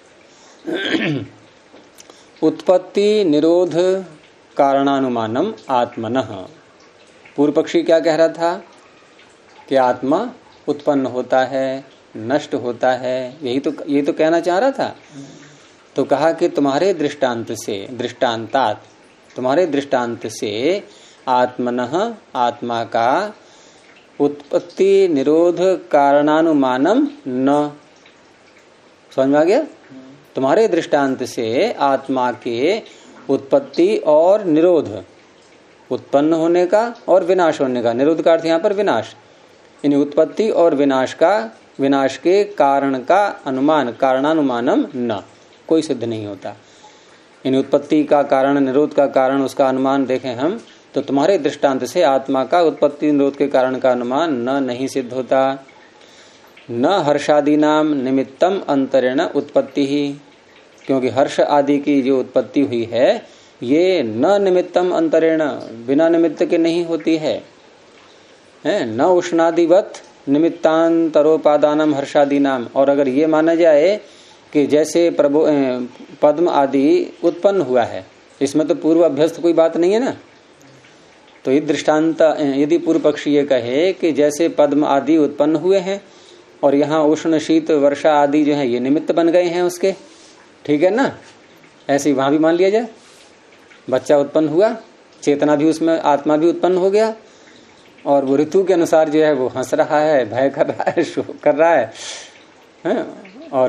उत्पत्ति निरोध कारणानुमानम आत्मनः, पूर्व पक्षी क्या कह रहा था कि आत्मा उत्पन्न होता है, नष्ट होता है, ये तो कहना चाह रहा था। तो कहा कि तुम्हारे दृष्टांत से, दृष्टांतात, तुम्हारे दृष्टांत से आत्मनः, आत्मा का उत्पत्ति निरोध कारणानुमानम न, समझ में आ गया? तुम्हारे दृष्टांत से आत्मा के उत्पत्ति और निरोध, उत्पन्न होने का और विनाश होने का, निरोध का अर्थ यहाँ पर विनाश, इन उत्पत्ति और विनाश का, विनाश के कारण का अनुमान, कारणानुमानम न, कोई सिद्ध नहीं होता। इन उत्पत्ति का कारण, निरोध का कारण, उसका अनुमान देखें हम तो तुम्हारे दृष्टांत से आत्मा का उत्पत्ति निरोध के कारण का अनुमान न नहीं सिद्ध होता। न हर्षादि नाम निमित्तम अंतरेण उत्पत्ति ही, क्योंकि हर्ष आदि की जो उत्पत्ति हुई है ये न निमित्तम अंतरेण, बिना निमित्त के नहीं होती है। न उष्णादिवत निमित्तांतरोपादानम हर्षादि नाम, और अगर ये माना जाए कि जैसे पद्म आदि उत्पन्न हुआ है, इसमें तो पूर्व अभ्यस्त कोई बात नहीं है ना, तो ये दृष्टांत, यदि पूर्व पक्षी ये कहे कि जैसे पद्म आदि उत्पन्न हुए हैं और यहाँ उष्ण शीत वर्षा आदि जो है ये निमित्त बन गए हैं उसके, ठीक है ना, ऐसे ही वहां भी मान लिया जाए, बच्चा उत्पन्न हुआ, चेतना भी उसमें, आत्मा भी उत्पन्न हो गया, और वो ऋतु के अनुसार जो है वो हंस रहा है, भय कर रहा है, शोक कर रहा है, और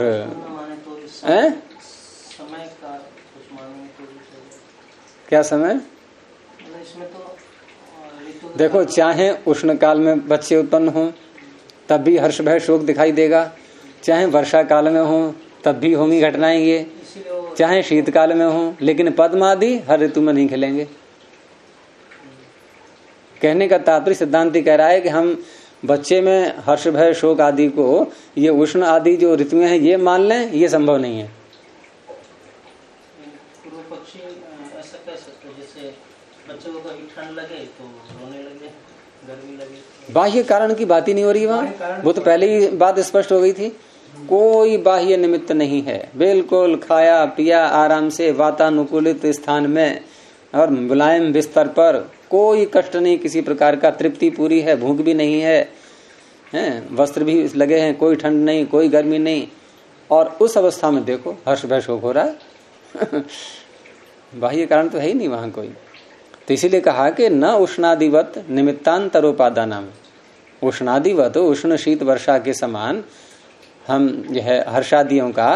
समय का कुछ मानेंगे तो क्या समय, इसमें तो देखो, चाहे उष्ण काल में बच्चे उत्पन्न हों तब भी हर्ष भय शोक दिखाई देगा, चाहे वर्षा काल में हो तब भी होंगी घटनाएं ये, चाहे शीतकाल में हो, लेकिन पद्म आदि हर ऋतु में नहीं खिलेंगे। कहने का तात्पर्य सिद्धांति कह रहा है कि हम बच्चे में हर्ष भय शोक आदि को ये उष्ण आदि जो ऋतुएं हैं ये मान लें, ये संभव नहीं है। पूर्व पक्षी ऐसा कह सकते हैं, जैसे बच्चों को कभी ठंड लगे तो रोने लगे, गर्मी लगे, बाह्य कारण की बात ही नहीं हो रही वहां, वो तो पहले ही बात स्पष्ट हो गई थी, कोई बाह्य निमित्त नहीं है, बिल्कुल खाया पिया आराम से वातानुकूलित स्थान में और मुलायम बिस्तर पर, कोई कष्ट नहीं, किसी प्रकार का, तृप्ति पूरी है, भूख भी नहीं है, वस्त्र भी लगे हैं, कोई ठंड नहीं, कोई गर्मी नहीं, और उस अवस्था में देखो हर्ष भय शोक हो रहा है। बाह्य कारण तो है ही नहीं वहां कोई। तो इसीलिए कहा कि न उष्णादिवत निमित्तांतरोपादानम, उष्णादिवत उष्ण शीत वर्षा के समान हम जो है हर्षादियों का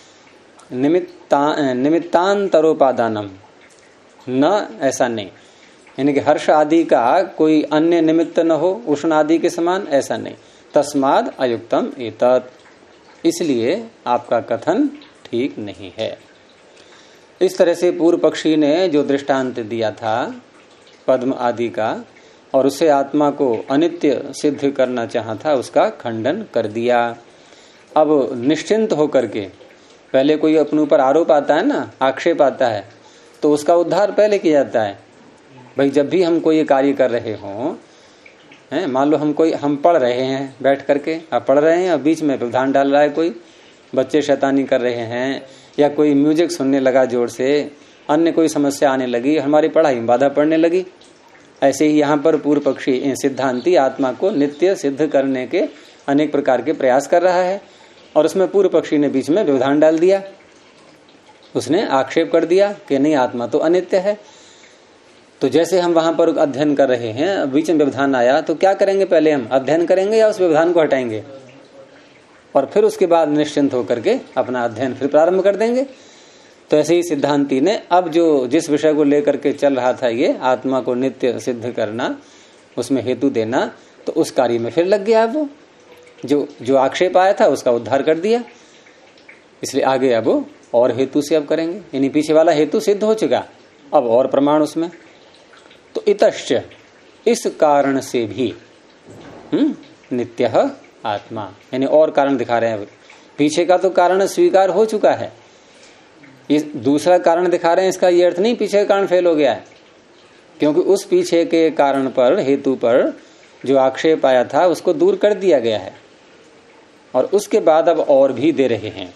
निमित्तांतरोपादानम, न ऐसा नहीं, यानी कि हर्ष आदि का कोई अन्य निमित्त न हो उष्ण आदि के समान, ऐसा नहीं। तस्माद अयुक्तम एतत्, इसलिए आपका कथन ठीक नहीं है। इस तरह से पूर्व पक्षी ने जो दृष्टांत दिया था पद्म आदि का, और उससे आत्मा को अनित्य सिद्ध करना चाहा था, उसका खंडन कर दिया। अब निश्चिंत होकर के, पहले कोई अपने ऊपर आरोप आता है ना, आक्षेप आता है, तो उसका उद्धार पहले किया जाता है। भाई जब भी हम कोई कार्य कर रहे हों, हैं, मान लो हम पढ़ रहे हैं बैठ करके, अब पढ़ रहे हैं, अब बीच में व्यवधान डाल रहा है कोई, बच्चे शैतानी कर रहे हैं, या कोई म्यूजिक सुनने लगा जोर से, अन्य कोई समस्या आने लगी, हमारी पढ़ाई में बाधा पड़ने लगी। ऐसे ही यहाँ पर पूर्व पक्षी सिद्धांती आत्मा को नित्य सिद्ध करने के अनेक प्रकार के प्रयास कर रहा है, और उसमें पूर्व पक्षी ने बीच में व्यवधान डाल दिया, उसने आक्षेप कर दिया कि नहीं आत्मा तो अनित्य है। तो जैसे हम वहां पर अध्ययन कर रहे हैं, बीच में व्यवधान आया, तो क्या करेंगे, पहले हम अध्ययन करेंगे या उस व्यवधान को हटाएंगे, और फिर उसके बाद निश्चिंत होकर के अपना अध्ययन फिर प्रारंभ कर देंगे। तो ऐसे ही सिद्धांती ने अब जो जिस विषय को लेकर के चल रहा था, ये आत्मा को नित्य सिद्ध करना, उसमें हेतु देना, तो उस कार्य में फिर लग गया। वो जो आक्षेप आया था उसका उद्धार कर दिया, इसलिए आगे अब और हेतु से अब करेंगे, यानी पीछे वाला हेतु सिद्ध हो चुका, अब और प्रमाण उसमें। तो इतश्च, इस कारण से भी नित्यः आत्मा, यानी और कारण दिखा रहे हैं। पीछे का तो कारण स्वीकार हो चुका है, ये दूसरा कारण दिखा रहे हैं। इसका ये अर्थ नहीं पीछे का कारण फेल हो गया है, क्योंकि उस पीछे के कारण पर, हेतु पर जो आक्षेप आया था उसको दूर कर दिया गया है, और उसके बाद अब और भी दे रहे हैं।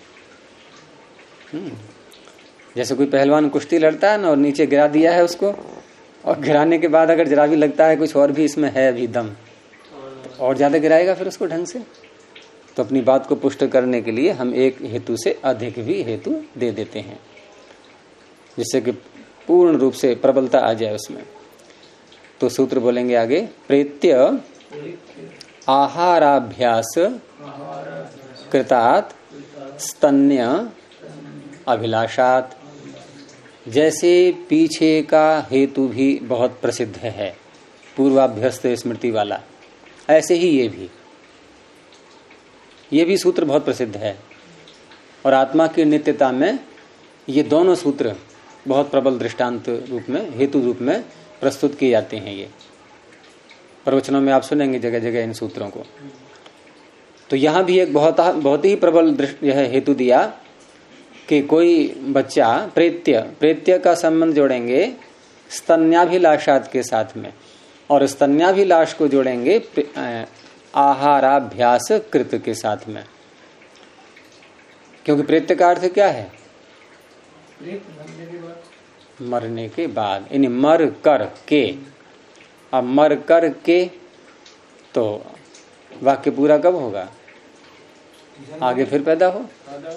जैसे कोई पहलवान कुश्ती लड़ता है ना, और नीचे गिरा दिया है उसको, और गिराने के बाद अगर जरा भी लगता है कुछ और भी इसमें है अभी दम, तो और ज्यादा गिराएगा फिर उसको ढंग से। तो अपनी बात को पुष्ट करने के लिए हम एक हेतु से अधिक भी हेतु दे देते हैं, जिससे कि पूर्ण रूप से प्रबलता आ जाए उसमें। तो सूत्र बोलेंगे आगे, प्रेत्य आहाराभ्यास कृतात् स्तन्य अभिलाषात। जैसे पीछे का हेतु भी बहुत प्रसिद्ध है, पूर्वाभ्यस्त स्मृति वाला, ऐसे ही ये भी सूत्र बहुत प्रसिद्ध है। और आत्मा की नित्यता में ये दोनों सूत्र बहुत प्रबल दृष्टांत रूप में, हेतु रूप में प्रस्तुत किए जाते हैं। ये प्रवचनों में आप सुनेंगे जगह जगह इन सूत्रों को। तो यहाँ भी एक बहुत ही प्रबल यह हेतु दिया कि कोई बच्चा प्रेत्य का संबंध जोड़ेंगे स्तन्याभिलाषात के साथ में, और स्तन्याभिलाष को जोड़ेंगे आहाराभ्यास कृत के साथ में। क्योंकि प्रेत्य का अर्थ क्या है, मरने के बाद, यानी मर कर के। अब मर कर के तो वाक्य पूरा कब होगा, आगे फिर पैदा हो।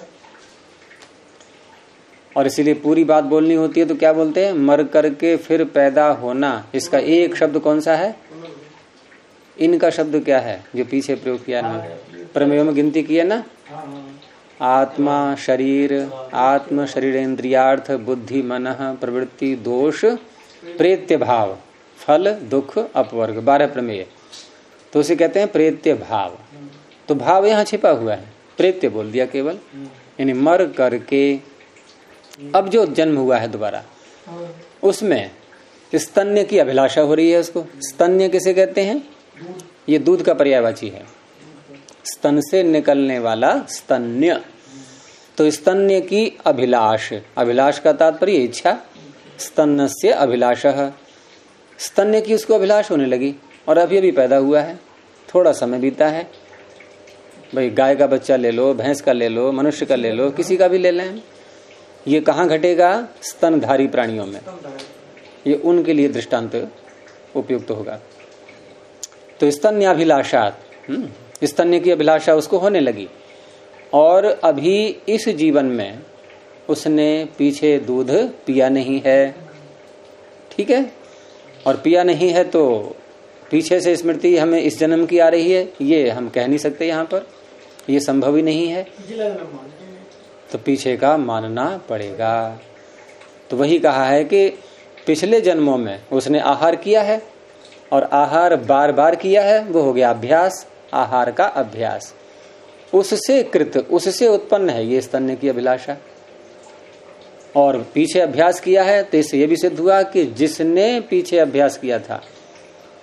और इसीलिए पूरी बात बोलनी होती है तो क्या बोलते हैं, मर करके फिर पैदा होना। इसका एक शब्द कौन सा है, इनका शब्द क्या है जो पीछे प्रयोग किया ना, प्रमेय में गिनती की है ना, आत्मा शरीर, आत्म शरीरेन्द्रियार्थ बुद्धि मनः प्रवृत्ति दोष प्रेत्य भाव फल दुख अपवर्ग, 12 प्रमेय। तो उसे कहते हैं प्रेत्य भाव। तो भाव यहाँ छिपा हुआ है, प्रेत्य बोल दिया केवल, यानी मर करके अब जो जन्म हुआ है दोबारा, उसमें स्तन्य की अभिलाषा हो रही है उसको। स्तन्य किसे कहते हैं, ये दूध का पर्यायवाची है, स्तन से निकलने वाला स्तन्य। तो स्तन्य की अभिलाष, अभिलाष का तात्पर्य इच्छा, स्तन्य से अभिलाषः, स्तन्य की उसको अभिलाष होने लगी। और अभी अभी पैदा हुआ है, थोड़ा समय बीता है, भाई गाय का बच्चा ले लो, भैंस का ले लो, मनुष्य का ले लो, किसी का भी ले लें, ये कहाँ घटेगा, स्तनधारी प्राणियों में। ये उनके लिए दृष्टांत उपयुक्त होगा। तो स्तन्याभिलाषात, स्तन्य की अभिलाषा उसको होने लगी, और अभी इस जीवन में उसने पीछे दूध पिया नहीं है, ठीक है, और पिया नहीं है तो पीछे से स्मृति हमें इस जन्म की आ रही है, ये हम कह नहीं सकते यहाँ पर, ये संभव ही नहीं है, तो पीछे का मानना पड़ेगा। तो वही कहा है कि पिछले जन्मों में उसने आहार किया है, और आहार बार बार किया है, वो हो गया अभ्यास, आहार का अभ्यास, उससे कृत, उससे उत्पन्न है ये स्तन्य की अभिलाषा। और पीछे अभ्यास किया है तो इससे ये भी सिद्ध हुआ कि जिसने पीछे अभ्यास किया था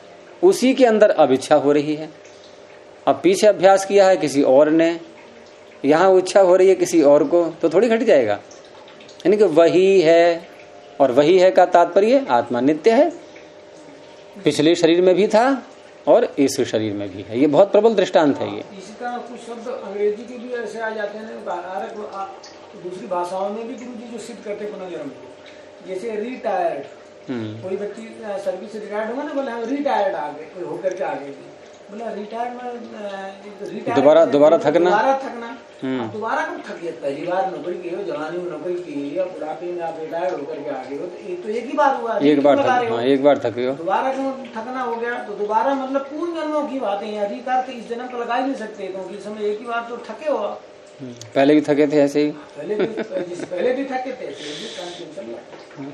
उसी के अंदर अब इच्छा हो रही है। अब पीछे अभ्यास किया है किसी और ने, यहाँ इच्छा हो रही है किसी और को, तो थोड़ी घट जाएगा। यानी कि वही है, और वही है का तात्पर्य आत्मा नित्य है, पिछले शरीर में भी था और इस शरीर में भी है। ये बहुत प्रबल दृष्टांत है। ये इसका कुछ शब्द अंग्रेजी के भी ऐसे आ जाते हैं, दूसरी भाषाओं में भी गुरु जी जो सिद्ध करते पुनर्जन्म, जैसे रिटायर्ड, कोई व्यक्ति सर्विस से रिटायर्ड होगा ना, बोले हम रिटायर्ड आ गए होकर के आ गए, बोला रिटायर्ड दोबारा थकना, दोबारा कब थके? पहली बार नौकरी की हो, जवानी में नौकरी की, या बुढ़ापे में आप रिटायर्ड होकर के आ गए हो, तो एक ही बार हुआ, एक बार थके हो, दोबारा क्यों थकना हो गया? तो दोबारा मतलब पूर्ण जन्मों की बात है, रिकार तो इस जन्म को लगा ही नहीं सकते, क्योंकि इस समय एक ही बार तो थके हो। पहले भी थके थे ऐसे ही, पहले भी थके थे ऐसे ही।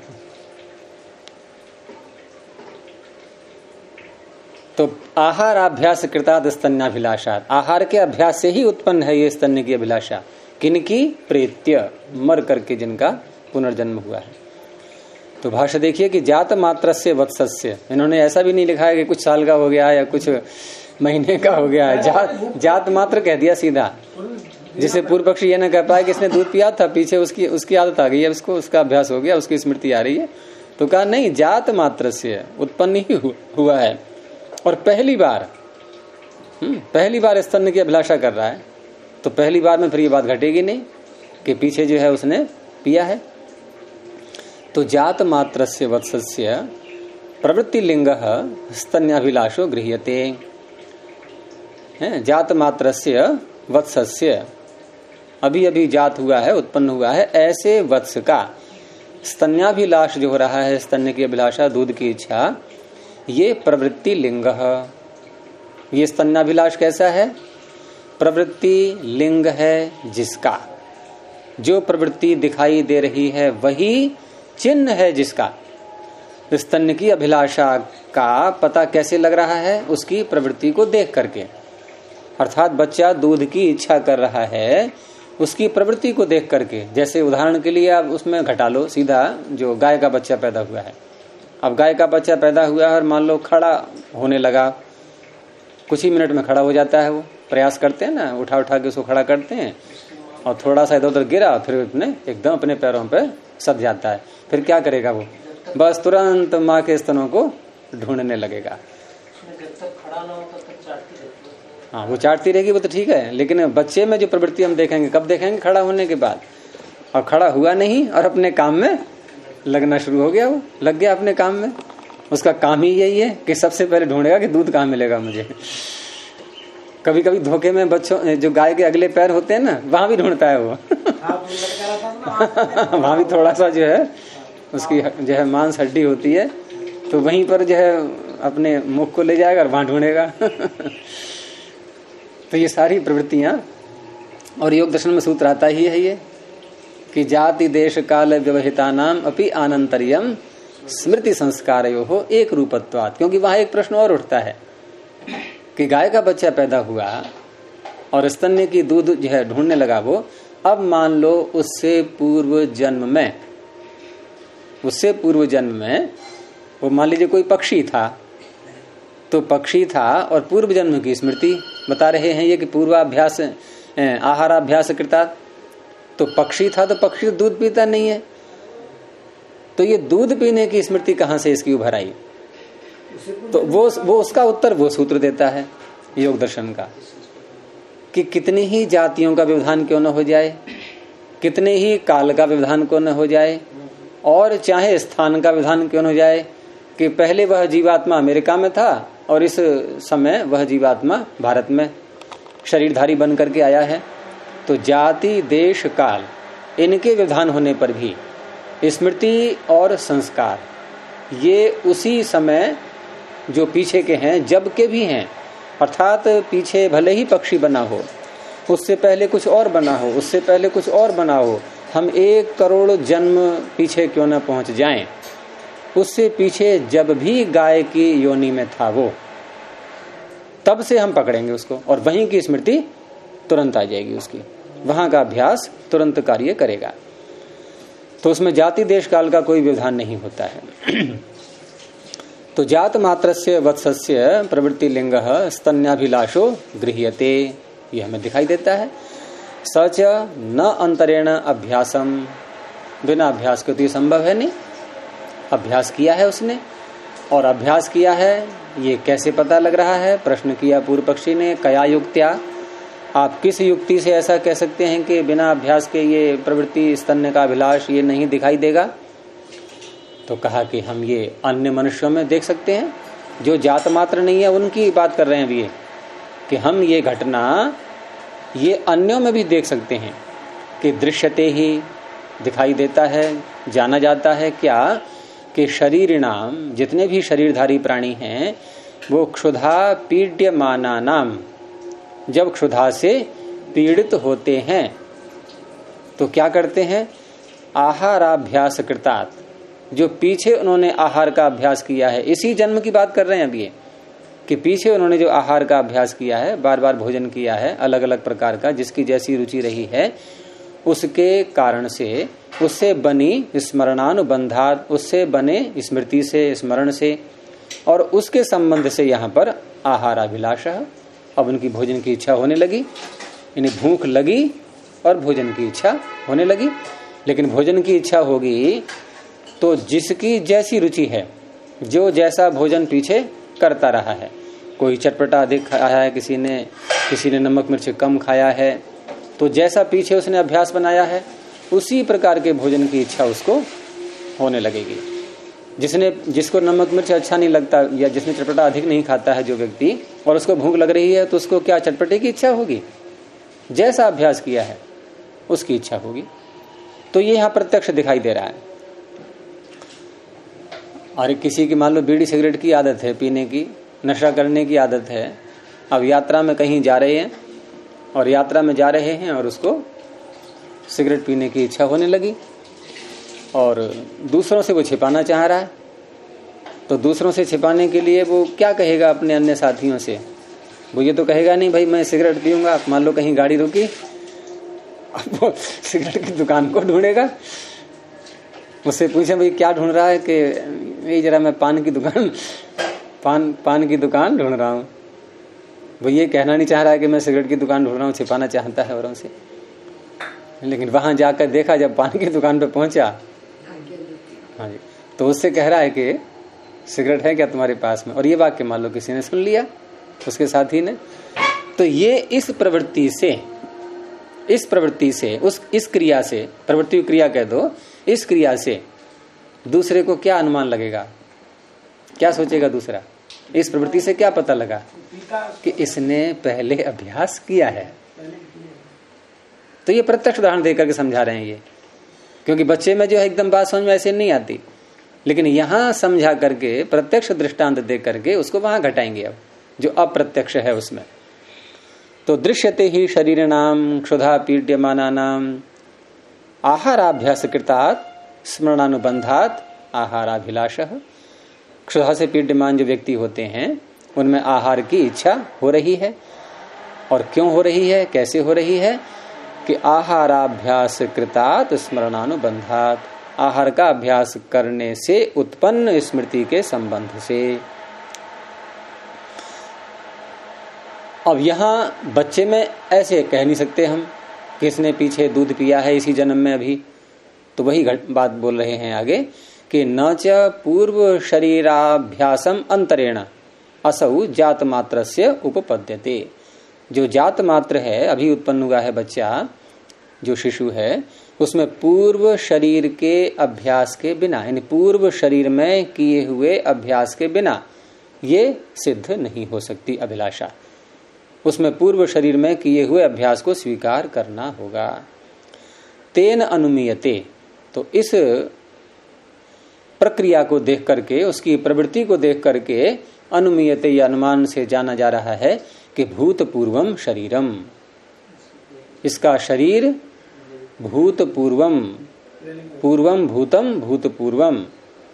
तो आहार अभ्यास कृताद स्तन्याभिलाषा, आहार के अभ्यास से ही उत्पन्न है ये स्तन्य की अभिलाषा। किनकी? प्रेत्य, मर करके जिनका पुनर्जन्म हुआ है। तो भाष्य देखिए कि जात मात्रस्य वत्सस्य, इन्होंने ऐसा भी नहीं लिखा है कि कुछ साल का हो गया या कुछ महीने का हो गया है, जात मात्र कह दिया सीधा, जिसे पूर्व पक्षी ये न कह पाए कि इसने दूध पिया था, पीछे उसकी आदत आ गई है, उसको उसका अभ्यास हो गया, उसकी स्मृति आ रही है। तो कहा नहीं, जात मात्र से उत्पन्न ही हुआ है, और पहली बार स्तन्य की अभिलाषा कर रहा है। तो पहली बार में फिर ये बात घटेगी नहीं कि पीछे जो है उसने पिया है। तो जात मात्रस्य वत्सस्य प्रवृत्ति लिंग स्तन्याभिलाषो गृह्यते। जात मात्रस्य वत्सस्य, अभी अभी जात हुआ है, उत्पन्न हुआ है, ऐसे वत्स का स्तन्याभिलाष जो हो रहा है, स्तन्य की अभिलाषा, दूध की इच्छा, ये प्रवृत्ति लिंग। ये स्तन्याभिलाष कैसा है? प्रवृत्ति लिंग है जिसका, जो प्रवृत्ति दिखाई दे रही है वही चिन्ह है जिसका। स्तन्य की अभिलाषा का पता कैसे लग रहा है? उसकी प्रवृत्ति को देख करके। अर्थात बच्चा दूध की इच्छा कर रहा है उसकी प्रवृत्ति को देख करके। जैसे उदाहरण के लिए आप उसमें घटा लो सीधा, जो गाय का बच्चा पैदा हुआ है, अब गाय का बच्चा पैदा हुआ है और मान लो खड़ा होने लगा, कुछ ही मिनट में खड़ा हो जाता है। वो प्रयास करते हैं ना, उठा के उसको खड़ा करते हैं, और थोड़ा सा इधर उधर गिरा फिर एकदम अपने पैरों पे सध जाता है। फिर क्या करेगा वो? बस तुरंत माँ के स्तनों को ढूंढने लगेगा। हाँ, वो चाटती रहेगी, वो तो ठीक है, लेकिन बच्चे में जो प्रवृत्ति हम देखेंगे कब देखेंगे? खड़ा होने के बाद। और खड़ा हुआ नहीं और अपने काम में लगना शुरू हो गया, वो लग गया अपने काम में। उसका काम ही यही है कि सबसे पहले ढूंढेगा कि दूध कहाँ मिलेगा मुझे। कभी कभी धोखे में बच्चों जो गाय के अगले पैर होते हैं ना, वहां भी ढूंढता है वो। वहां भी थोड़ा सा जो है उसकी जो है मांस हड्डी होती है, तो वहीं पर जो है अपने मुख को ले जाएगा और वहां ढूंढेगा। तो ये सारी प्रवृत्तियां, और योग दर्शन में सूत्र आता ही है ये कि जाति देश काल व्यवहिता नाम अपि आनंतर्यम स्मृति संस्कारयो हो एक रूपत्वात्। क्योंकि वहां एक प्रश्न और उठता है कि गाय का बच्चा पैदा हुआ और स्तन्य की दूध जो है ढूंढने लगा वो, अब मान लो उससे पूर्व जन्म में वो मान लीजिए कोई पक्षी था, तो पक्षी था और पूर्व जन्म की स्मृति बता रहे हैं ये कि पूर्वाभ्यास आहाराभ्यास कृता। तो पक्षी था तो पक्षी दूध पीता नहीं है, तो ये दूध पीने की स्मृति कहां से इसकी उभर आई? तो वो उसका उत्तर वो सूत्र देता है योग दर्शन का कि कितनी ही जातियों का व्यवधान क्यों न हो जाए, कितने ही काल का व्यवधान क्यों न हो जाए, और चाहे स्थान का व्यवधान क्यों न हो जाए, कि पहले वह जीवात्मा अमेरिका में था और इस समय वह जीवात्मा भारत में शरीरधारी बन करके आया है। तो जाति देश काल इनके व्यवधान होने पर भी स्मृति और संस्कार ये उसी समय जो पीछे के हैं, जब के भी हैं। अर्थात पीछे भले ही पक्षी बना हो, उससे पहले कुछ और बना हो, उससे पहले कुछ और बना हो, हम 1 करोड़ जन्म पीछे क्यों न पहुंच जाएं, उससे पीछे जब भी गाय की योनि में था वो, तब से हम पकड़ेंगे उसको और वहीं की स्मृति तुरंत आ जाएगी उसकी, वहां का अभ्यास तुरंत कार्य करेगा। तो उसमें जाति देश काल का कोई व्यवधान नहीं होता है। तो जात मात्रस्य वत्सस्य प्रवृत्ति लिंग स्तन्याभिलाषो गृह्यते, ये हमें दिखाई देता है। सच न अंतरेण अभ्यासम, बिना अभ्यास के तो ये संभव है नहीं। अभ्यास किया है उसने, और अभ्यास किया है ये कैसे पता लग रहा है? प्रश्न किया पूर्व पक्षी ने, कया युक्त्या, आप किस युक्ति से ऐसा कह सकते हैं कि बिना अभ्यास के ये प्रवृत्ति स्तन्य का अभिलाष ये नहीं दिखाई देगा? तो कहा कि हम ये अन्य मनुष्यों में देख सकते हैं, जो जात मात्र नहीं है उनकी बात कर रहे हैं अभी ये, कि हम ये घटना ये अन्यों में भी देख सकते हैं कि दृश्यते ही दिखाई देता है, जाना जाता है क्या कि शरीरिणाम, जितने भी शरीरधारी प्राणी हैं वो क्षुधा पीड्यमाना नाम, जब क्षुधा से पीड़ित होते हैं तो क्या करते हैं? आहाराभ्यास कृतात्, जो पीछे उन्होंने आहार का अभ्यास किया है, इसी जन्म की बात कर रहे हैं अभी कि पीछे उन्होंने जो आहार का अभ्यास किया है, बार बार भोजन किया है अलग अलग प्रकार का, जिसकी जैसी रुचि रही है, उसके कारण से, उससे बनी स्मरणानुबंधात, उससे बने स्मृति से, स्मरण से, और उसके संबंध से यहाँ पर आहाराभिलाष, अब उनकी भोजन की इच्छा होने लगी, इन्हें भूख लगी और भोजन की इच्छा होने लगी। लेकिन भोजन की इच्छा होगी तो जिसकी जैसी रुचि है, जो जैसा भोजन पीछे करता रहा है, कोई चटपटा अधिक खाया है, किसी ने नमक मिर्च कम खाया है, तो जैसा पीछे उसने अभ्यास बनाया है उसी प्रकार के भोजन की इच्छा उसको होने लगेगी। जिसको नमक मिर्च अच्छा नहीं लगता या जिसने चटपटा अधिक नहीं खाता है जो व्यक्ति, और उसको भूख लग रही है, तो उसको क्या चटपटे की इच्छा होगी? जैसा अभ्यास किया है उसकी इच्छा होगी। तो ये यहाँ प्रत्यक्ष दिखाई दे रहा है। और किसी की मान लो बीड़ी सिगरेट की आदत है, पीने की, नशा करने की आदत है, अब यात्रा में कहीं जा रहे हैं और यात्रा में जा रहे हैं और उसको सिगरेट पीने की इच्छा होने लगी और दूसरों से वो छिपाना चाह रहा है, तो दूसरों से छिपाने के लिए वो क्या कहेगा अपने अन्य साथियों से? वो ये तो कहेगा नहीं भाई मैं सिगरेट पीऊंगा। मान लो कहीं गाड़ी रुकी, अब वो सिगरेट की दुकान को ढूंढेगा, उससे पूछे भाई क्या ढूंढ रहा है? कि ये जरा मैं पान की दुकान ढूंढ रहा हूँ। वो ये कहना नहीं चाह रहा है कि मैं सिगरेट की दुकान ढूंढ रहा हूँ, छिपाना चाहता है औरों से। लेकिन वहां जाकर देखा, जब पान की दुकान पे पहुंचा, हाँ जी, तो उससे कह रहा है कि सिगरेट है क्या तुम्हारे पास में? और ये वाक्य मान लो किसी ने सुन लिया, उसके साथी ने, तो ये इस प्रवृत्ति से इस क्रिया से, प्रवृत्ति क्रिया कह दो, इस क्रिया से दूसरे को क्या अनुमान लगेगा? क्या सोचेगा दूसरा? इस प्रवृत्ति से क्या पता लगा कि इसने पहले अभ्यास किया है। तो ये प्रत्यक्ष उदाहरण देकर के समझा रहे हैं ये, क्योंकि बच्चे में जो है एकदम बात समझ में ऐसे नहीं आती, लेकिन यहां समझा करके प्रत्यक्ष दृष्टांत दे करके उसको वहां घटाएंगे अब जो अप्रत्यक्ष है उसमें। तो दृश्यते ही शरीरनाम क्षुधा पीड्यमानानाम आहाराभ्यास कृतात् स्मरणानुबंधात् आहाराभिलाषः। क्षुधा से पीड्यमान जो व्यक्ति होते हैं उनमें आहार की इच्छा हो रही है, और क्यों हो रही है, कैसे हो रही है? कि आहाराभ्यास कृतात् स्मरणानुबंधात्, आहार का अभ्यास करने से उत्पन्न स्मृति के संबंध से। अब यहां बच्चे में ऐसे कह नहीं सकते हम कि इसने पीछे दूध पिया है इसी जन्म में अभी, तो वही बात बोल रहे हैं आगे कि न च पूर्व शरीराभ्यासम अंतरेण असौ जात मात्रस्य उपपद्यते। जो जात मात्र है, अभी उत्पन्न हुआ है बच्चा, जो शिशु है, उसमें पूर्व शरीर के अभ्यास के बिना, यानी पूर्व शरीर में किए हुए अभ्यास के बिना ये सिद्ध नहीं हो सकती अभिलाषा। उसमें पूर्व शरीर में किए हुए अभ्यास को स्वीकार करना होगा। तेन अनुमीयते, तो इस प्रक्रिया को देख करके, उसकी प्रवृत्ति को देख करके अनुमीयते या अनुमान से जाना जा रहा है कि भूतपूर्वम शरीरम, इसका शरीर भूतपूर्वम, पूर्वम भूतम भूतपूर्वम,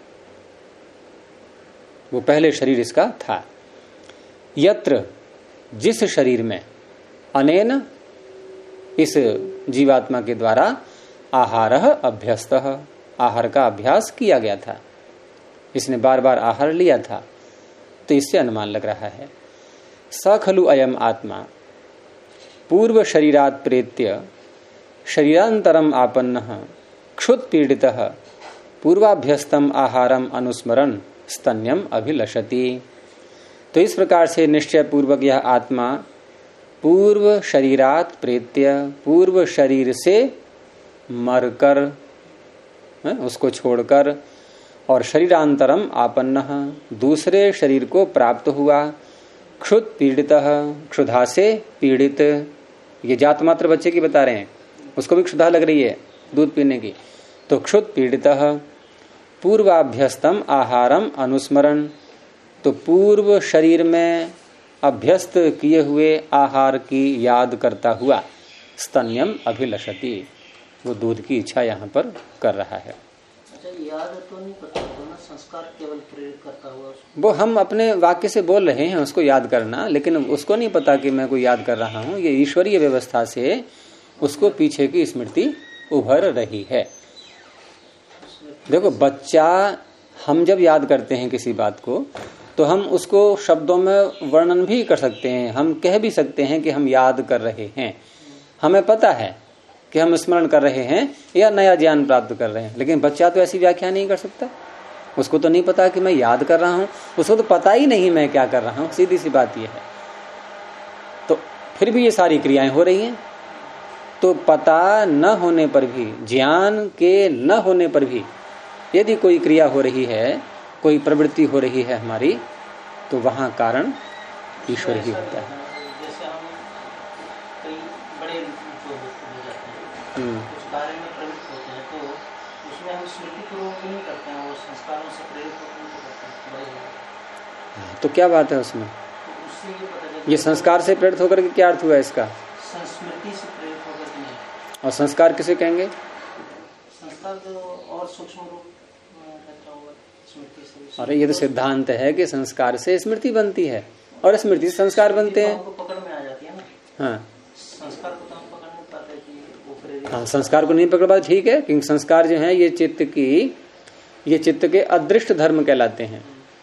वो पहले शरीर इसका था। यत्र, जिस शरीर में, अनेन, इस जीवात्मा के द्वारा आहारः अभ्यस्तः, आहार का अभ्यास किया गया था, इसने बार बार आहार लिया था, तो इससे अनुमान लग रहा है। स खलु अयम आत्मा पूर्व शरीरात् प्रेत्य शरीरांतरम आपन्न क्षुत पीड़ित पूर्वाभ्यस्तम आहारम अनुस्मरण स्तन्यम अभिलषति। तो इस प्रकार से निश्चय पूर्वक यह आत्मा पूर्व शरीरात प्रेत्य, पूर्व शरीर से मरकर, उसको छोड़कर, और शरीरांतरम आपन्न, दूसरे शरीर को प्राप्त हुआ, क्षुत पीड़ित, क्षुधा से पीड़ित। ये जात मात्र बच्चे की बता रहे हैं, उसको भी क्षुधा लग रही है दूध पीने की। तो क्षुत पीड़ित पूर्वाभ्यस्तम आहारम अनुस्मरण, तो पूर्व शरीर में अभ्यस्त किए हुए आहार की याद करता हुआ स्तन्यम अभिलषति, वो दूध की इच्छा यहाँ पर कर रहा है। अच्छा, याद तो नहीं पता ना, संस्कार केवल प्रेरित करता हुआ। वो हम अपने वाक्य से बोल रहे हैं उसको याद करना, लेकिन उसको नहीं पता कि मैं कोई याद कर रहा हूँ। ये ईश्वरीय व्यवस्था से उसको पीछे की स्मृति उभर रही है। देखो बच्चा, हम जब याद करते हैं किसी बात को तो हम उसको शब्दों में वर्णन भी कर सकते हैं, हम कह भी सकते हैं कि हम याद कर रहे हैं, हमें पता है कि हम स्मरण कर रहे हैं या नया ज्ञान प्राप्त कर रहे हैं। लेकिन बच्चा तो ऐसी व्याख्या नहीं कर सकता, उसको तो नहीं पता कि मैं याद कर रहा हूं, उसको तो पता ही नहीं मैं क्या कर रहा हूं, सीधी सी बात यह है। तो फिर भी ये सारी क्रियाएं हो रही हैं। तो पता न होने पर भी, ज्ञान के न होने पर भी यदि कोई क्रिया हो रही है, कोई प्रवृत्ति हो रही है हमारी, तो वहां कारण ईश्वर ही होता है। जैसे हम कई बड़े जो हो जाते हैं, कुछ कार्य में प्रवृत्त होते हैं, तो उसमें हम स्मृति पूर्वक नहीं करते हैं, वो संस्कारों से प्रेरित होकर करते हैं। तो क्या बात है उसमें? तो उससे ये पता चलता है, ये संस्कार से प्रेरित होकर के क्या अर्थ हुआ इसका? संस्मृति से प्रेरित होकर के नहीं। और संस्कार किसे कहेंगे? संस्कार जो और सूक्ष्म रूप रहता होगा स्मृति से। अरे ये तो सिद्धांत है कि संस्कार से स्मृति बनती है और स्मृति से संस्कार बनते हैं। तो पकड़ में आ जाती है ना। हाँ, संस्कार को तो हम पकड़ नहीं पाते कि वो प्रेरित। हाँ, संस्कार को नहीं पकड़ पाते, ठीक है, क्योंकि संस्कार जो है ये चित्त के अदृष्ट धर्म कहलाते हैं,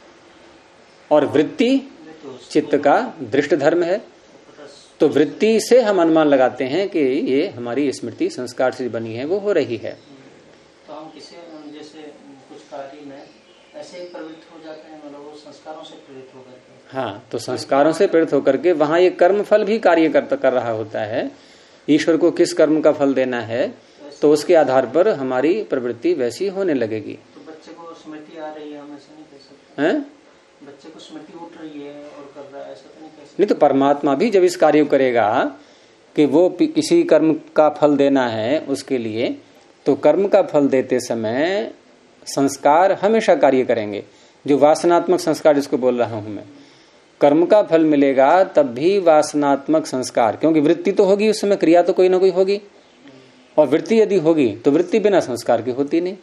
और वृत्ति चित्त का दृष्ट धर्म है। तो वृत्ति से हम अनुमान लगाते हैं कि ये हमारी स्मृति संस्कार से बनी है, वो हो रही है। तो हम किसी जैसे कुछ कार्य में ऐसे ही प्रवृत्त हो जाते हैं, मतलब वो संस्कारों से प्रेरित होकर के। हाँ, तो संस्कारों से प्रेरित होकर के वहां ये कर्म फल भी कार्य कर रहा होता है। ईश्वर को किस कर्म का फल देना है, तो उसके आधार पर हमारी प्रवृत्ति वैसी होने लगेगी। तो बच्चे को स्मृति आ रही है, हम ऐसा नहीं कह सकते हैं? बच्चे को स्मृति उठ रही है और कर रहा है, ऐसा तो नहीं कह सकते। नहीं, तो परमात्मा भी जब इस कार्य करेगा कि वो किसी कर्म का फल देना है उसके लिए, तो कर्म का फल देते समय संस्कार हमेशा कार्य करेंगे। जो वासनात्मक संस्कार जिसको बोल रहा हूं मैं, कर्म का फल मिलेगा तब भी वासनात्मक संस्कार, क्योंकि वृत्ति तो होगी उस समय, क्रिया तो कोई ना कोई होगी, और वृत्ति यदि होगी तो वृत्ति बिना संस्कार की होती नहीं।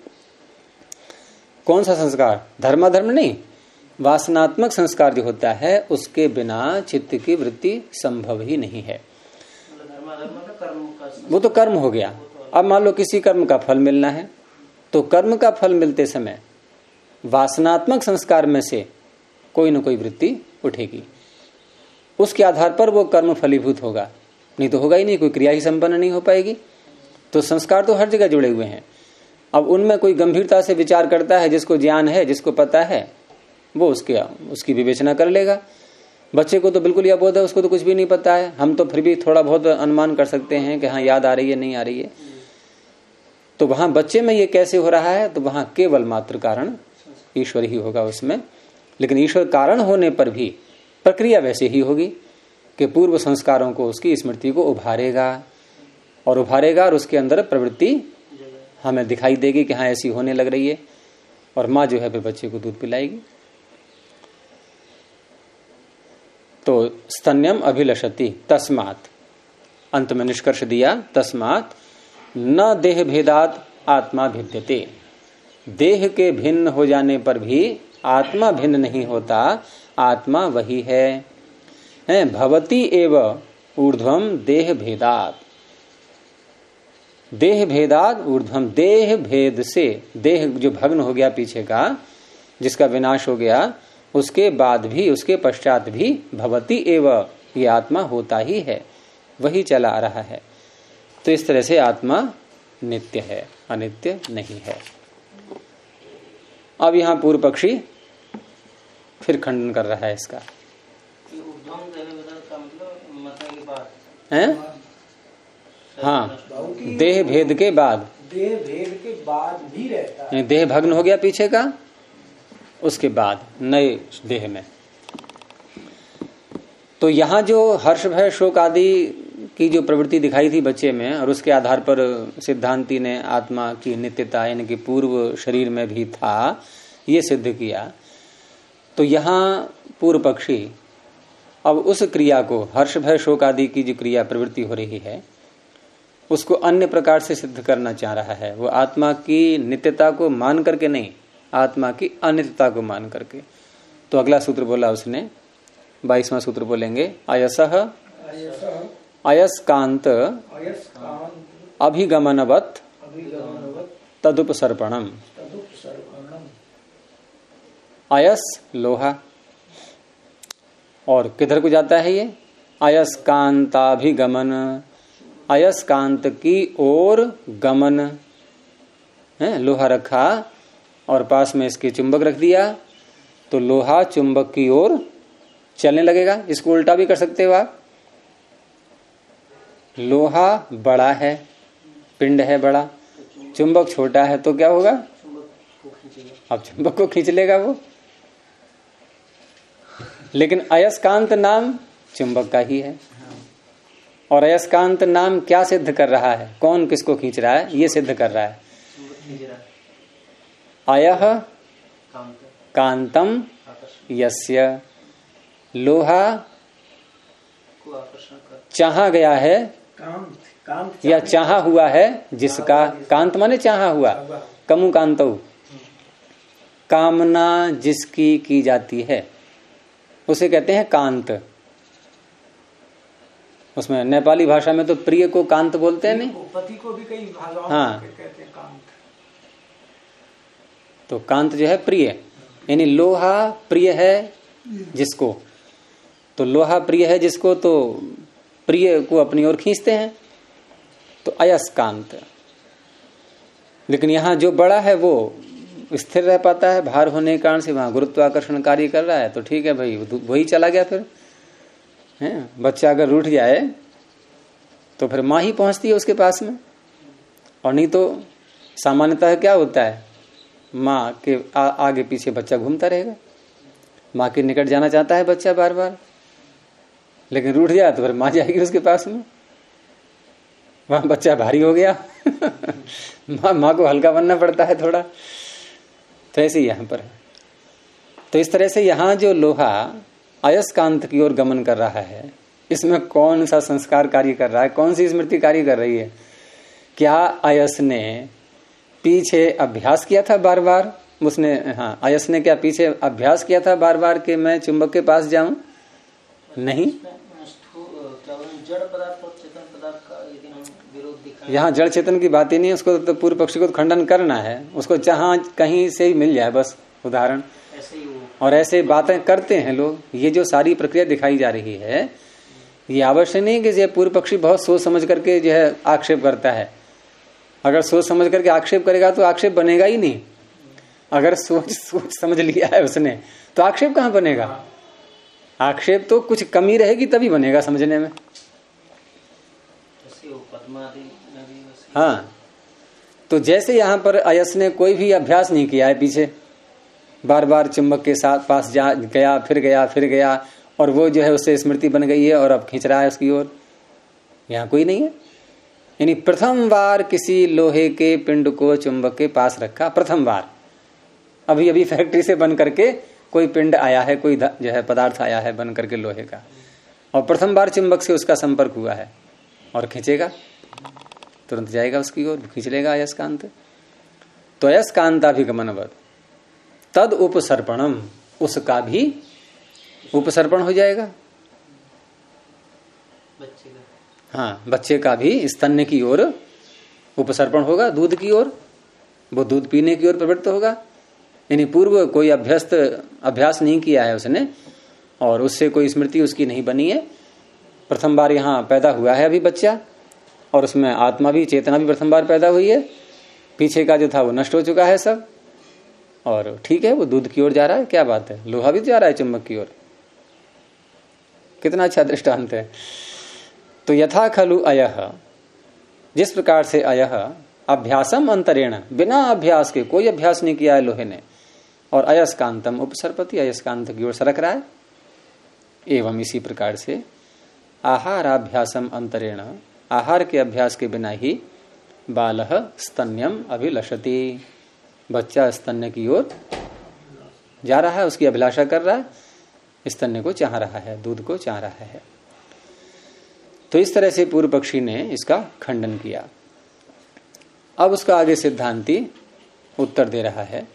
कौन सा संस्कार? धर्माधर्म नहीं, वासनात्मक संस्कार जो होता है उसके बिना चित्त की वृत्ति संभव ही नहीं है। वो तो कर्म हो गया। अब मान लो किसी कर्म का फल मिलना है, तो कर्म का फल मिलते समय वासनात्मक संस्कार में से कोई न कोई वृत्ति उठेगी, उसके आधार पर वो कर्म फलीभूत होगा, नहीं तो होगा ही नहीं, कोई क्रिया ही संपन्न नहीं हो पाएगी। तो संस्कार तो हर जगह जुड़े हुए हैं। अब उनमें कोई गंभीरता से विचार करता है, जिसको ज्ञान है, जिसको पता है, वो उसकी विवेचना कर लेगा। बच्चे को तो बिल्कुल यह बोध है, उसको तो कुछ भी नहीं पता है। हम तो फिर भी थोड़ा बहुत अनुमान कर सकते हैं कि हाँ याद आ रही है, नहीं आ रही है। तो वहां बच्चे में ये कैसे हो रहा है, तो वहां केवल मात्र कारण ईश्वर ही होगा उसमें। लेकिन ईश्वर कारण होने पर भी प्रक्रिया वैसे ही होगी कि पूर्व संस्कारों को, उसकी स्मृति को उभारेगा और उसके अंदर प्रवृत्ति हमें दिखाई देगी कि हाँ ऐसी होने लग रही है, और माँ जो है फिर बच्चे को दूध पिलाएगी। तो स्तन्यम अभिलषति तस्मात्, अंत में निष्कर्ष दिया, तस्मात् न देह भेदात आत्मा भिद्यते, देह के भिन्न हो जाने पर भी आत्मा भिन्न नहीं होता, आत्मा वही है। भवति एव ऊर्ध्वम देह भेदात, देह भेदात ऊर्ध्वम, देह भेद से, देह जो भग्न हो गया पीछे का, जिसका विनाश हो गया, उसके बाद भी, उसके पश्चात भी भवति एव, ये आत्मा होता ही है, वही चला आ रहा है। तो इस तरह से आत्मा नित्य है, अनित्य नहीं है। अब यहां पूर्व पक्षी फिर खंडन कर रहा है इसका। हैं? हाँ, देह भेद के बाद, देह भेद के बाद भी रहता है। देह भग्न हो गया पीछे का, उसके बाद नए देह में। तो यहाँ जो हर्ष भय शोक आदि की जो प्रवृत्ति दिखाई थी बच्चे में, और उसके आधार पर सिद्धांती ने आत्मा की नित्यता यानी कि पूर्व शरीर में भी था, ये सिद्ध किया। तो यहाँ पूर्व पक्षी अब उस क्रिया को, हर्ष भय शोक आदि की जो क्रिया प्रवृत्ति हो रही है, उसको अन्य प्रकार से सिद्ध करना चाह रहा है। वो आत्मा की नित्यता को मान करके नहीं, आत्मा की अनित्यता को मान करके। तो अगला सूत्र बोला उसने, 22वां सूत्र बोलेंगे, अयसः अयस्कांत अभिगमनवत् तदुपसर्पणम। अयस लोहा, और किधर को जाता है ये? अयस्कांताभिगमन, अयस्कांत की ओर गमन है। लोहा रखा और पास में इसके चुंबक रख दिया, तो लोहा चुंबक की ओर चलने लगेगा। इसको उल्टा भी कर सकते हो आप। लोहा बड़ा है, पिंड है बड़ा, चुंबक छोटा है, तो क्या होगा? अब चुंबक को खींच लेगा वो। लेकिन अयस्कांत नाम चुंबक का ही है, और अयस्कांत नाम क्या सिद्ध कर रहा है? कौन किसको खींच रहा है? ये सिद्ध कर रहा है। अयः कांतम यस्य, लोहा चाहा गया है या चाहा हुआ है जिसका, कांत माने चाहा हुआ, कमु कांतौ, कामना जिसकी की जाती है उसे कहते हैं कांत। उसमें नेपाली भाषा में तो प्रिय को कांत बोलते हैं, नहीं? पति को भी कई भाषाओं हाँ, में कहते हैं कांत। तो कांत जो है प्रिय, यानी लोहा प्रिय है जिसको, तो लोहा प्रिय है जिसको, तो प्रिय को अपनी ओर खींचते हैं, तो अयस्कांत। लेकिन यहाँ जो बड़ा है वो स्थिर रह पाता है, भार होने के कारण से वहां गुरुत्वाकर्षण कार्य कर रहा है, तो ठीक है भाई, वही चला गया फिर है। बच्चा अगर रूठ जाए तो फिर माँ ही पहुंचती है उसके पास में, और नहीं तो सामान्यतः क्या होता है, माँ के आगे पीछे बच्चा घूमता रहेगा। माँ के निकट जाना चाहता है बच्चा बार बार, लेकिन रूठ जाए तो फिर माँ जाएगी उसके पास में। वहां बच्चा भारी हो गया माँ को हल्का बनना पड़ता है थोड़ा। तो ऐसे ही यहां पर है। तो इस तरह से यहां जो लोहा अयस्कांत की ओर गमन कर रहा है, इसमें कौन सा संस्कार कार्य कर रहा है, कौन सी स्मृति कार्य कर रही है? क्या अयस ने पीछे अभ्यास किया था बार बार? उसने, हाँ, अयस ने क्या पीछे अभ्यास किया था बार बार कि मैं चुंबक के पास जाऊं? नहीं। जड़ पदार्थ और चेतन पदार्थ का यदि हम विरोध दिखाएं, यहाँ जड़ चेतन की बात ही नहीं है। उसको तो पूर्व पक्षी को खंडन करना है, उसको जहां कहीं से ही मिल जाए बस उदाहरण, ऐसे ही और ऐसे बातें करते हैं लोग। ये जो सारी प्रक्रिया दिखाई जा रही है, ये आवश्यक नहीं कि ये पूर्व पक्षी बहुत सोच समझ करके जो है आक्षेप करता है। अगर सोच समझ करके आक्षेप करेगा तो आक्षेप बनेगा ही नहीं। अगर सोच समझ लिया है उसने तो आक्षेप कहाँ बनेगा? आक्षेप तो कुछ कमी रहेगी तभी बनेगा समझने में। हाँ, तो जैसे यहाँ पर अयस ने कोई भी अभ्यास नहीं किया है, पीछे बार बार चुंबक के साथ पास जा गया, फिर गया, और वो जो है उससे स्मृति बन गई है और अब खींच रहा है उसकी ओर। यहाँ कोई नहीं है। यानी प्रथम बार किसी लोहे के पिंड को चुंबक के पास रखा, प्रथम बार। अभी अभी फैक्ट्री से बन करके कोई पिंड आया है, कोई जो है पदार्थ आया है बन करके लोहे का, और प्रथम बार चुंबक से उसका संपर्क हुआ है और खींचेगा, तुरंत जाएगा उसकी ओर, खींच लेगा अयस्कांत। तो अयस्कांताभिगमनवत् तद उपसर्पणम, उसका भी उपसर्पण हो जाएगा। हाँ, बच्चे का भी स्तन्य की ओर उपसर्पण होगा, दूध की ओर, वो दूध पीने की ओर प्रवृत्त होगा। यानी पूर्व कोई अभ्यास नहीं किया है उसने, और उससे कोई स्मृति उसकी नहीं बनी है। प्रथम बार यहाँ पैदा हुआ है अभी बच्चा, और उसमें आत्मा भी, चेतना भी प्रथम बार पैदा हुई है। पीछे का जो था वो नष्ट हो चुका है सब, और ठीक है वो दूध की ओर जा रहा है, क्या बात है। लोहा भी जा रहा है चुंबक की ओर, कितना अच्छा दृष्टांत है। तो यथा खलु अयः, जिस प्रकार से अयः अभ्यासम अंतरेण, बिना अभ्यास के, कोई अभ्यास नहीं किया है लोहे ने, और अयस्कांतम उपसर्पति, अयस्कांत की ओर सरक रहा है। एवं इसी प्रकार से आहाराभ्यासम अंतरेण, आहार के अभ्यास के बिना ही बालः स्तन्यम अभिलषति, बच्चा स्तन्य की ओर जा रहा है, उसकी अभिलाषा कर रहा है, स्तन्य को चाह रहा है, दूध को चाह रहा है। तो इस तरह से पूर्व पक्षी ने इसका खंडन किया। अब उसका आगे सिद्धांती उत्तर दे रहा है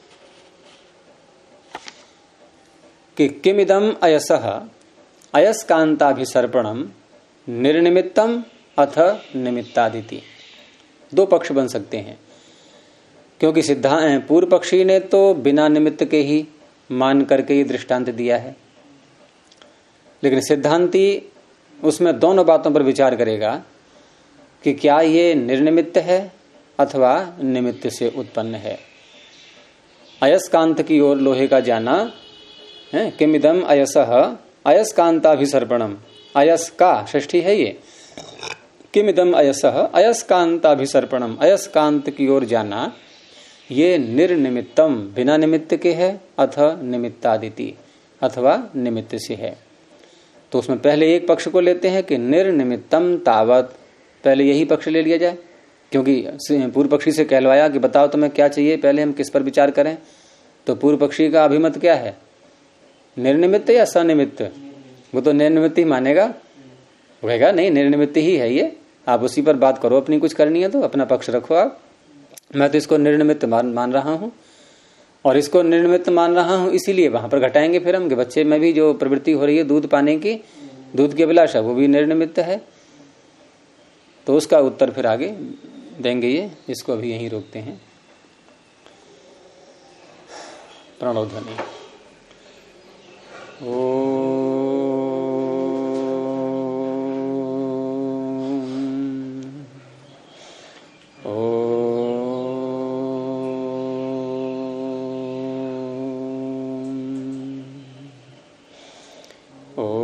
कि किमिदम अयसः अयस्कांताभिसर्पणम निर्निमित्तम अथ निमित्तादिति। दो पक्ष बन सकते हैं, क्योंकि सिद्धांत पूर्व पक्षी ने तो बिना निमित्त के ही मान करके ही दृष्टांत दिया है, लेकिन सिद्धांती उसमें दोनों बातों पर विचार करेगा कि क्या ये निर्निमित्त है अथवा निमित्त से उत्पन्न है। अयस्कांत की ओर लोहे का जाना है, किमिदम अयसः अयस्कांताभिसर्पणम, अयस का षष्ठी है ये, किमिदम अयसः अयस्कांताभिसर्पणम, अयस्कांत की ओर जाना ये निर्निमित्तम, बिना निमित्त के है, अथ निमित्तादिति, अथवा निमित्त से है। तो उसमें पहले एक पक्ष को लेते हैं कि निर्निमित्तम तावत, पहले यही पक्ष ले लिया जाए, क्योंकि पूर्व पक्षी से कहलवाया कि बताओ तुम्हें क्या चाहिए, पहले हम किस पर विचार करें। तो पूर्व पक्षी का अभिमत क्या है, निर्निमित्त या सनिमित्त? वो तो निर्निमित्त ही मानेगा, कहेगा नहीं निर्निमित्त ही है ये, आप उसी पर बात करो, अपनी कुछ करनी है तो अपना पक्ष रखो आप, मैं तो इसको निर्निमित्त मान रहा हूं, और इसको निर्निमित्त मान रहा हूं, इसीलिए वहां पर घटाएंगे फिर हम कि बच्चे में भी जो प्रवृत्ति हो रही है दूध पाने की, दूध की अभिलाषा, वो भी निर्निमित्त है। तो उसका उत्तर फिर आगे देंगे ये, इसको अभी यहीं रोकते हैं। प्रणव ध्वनि। ओ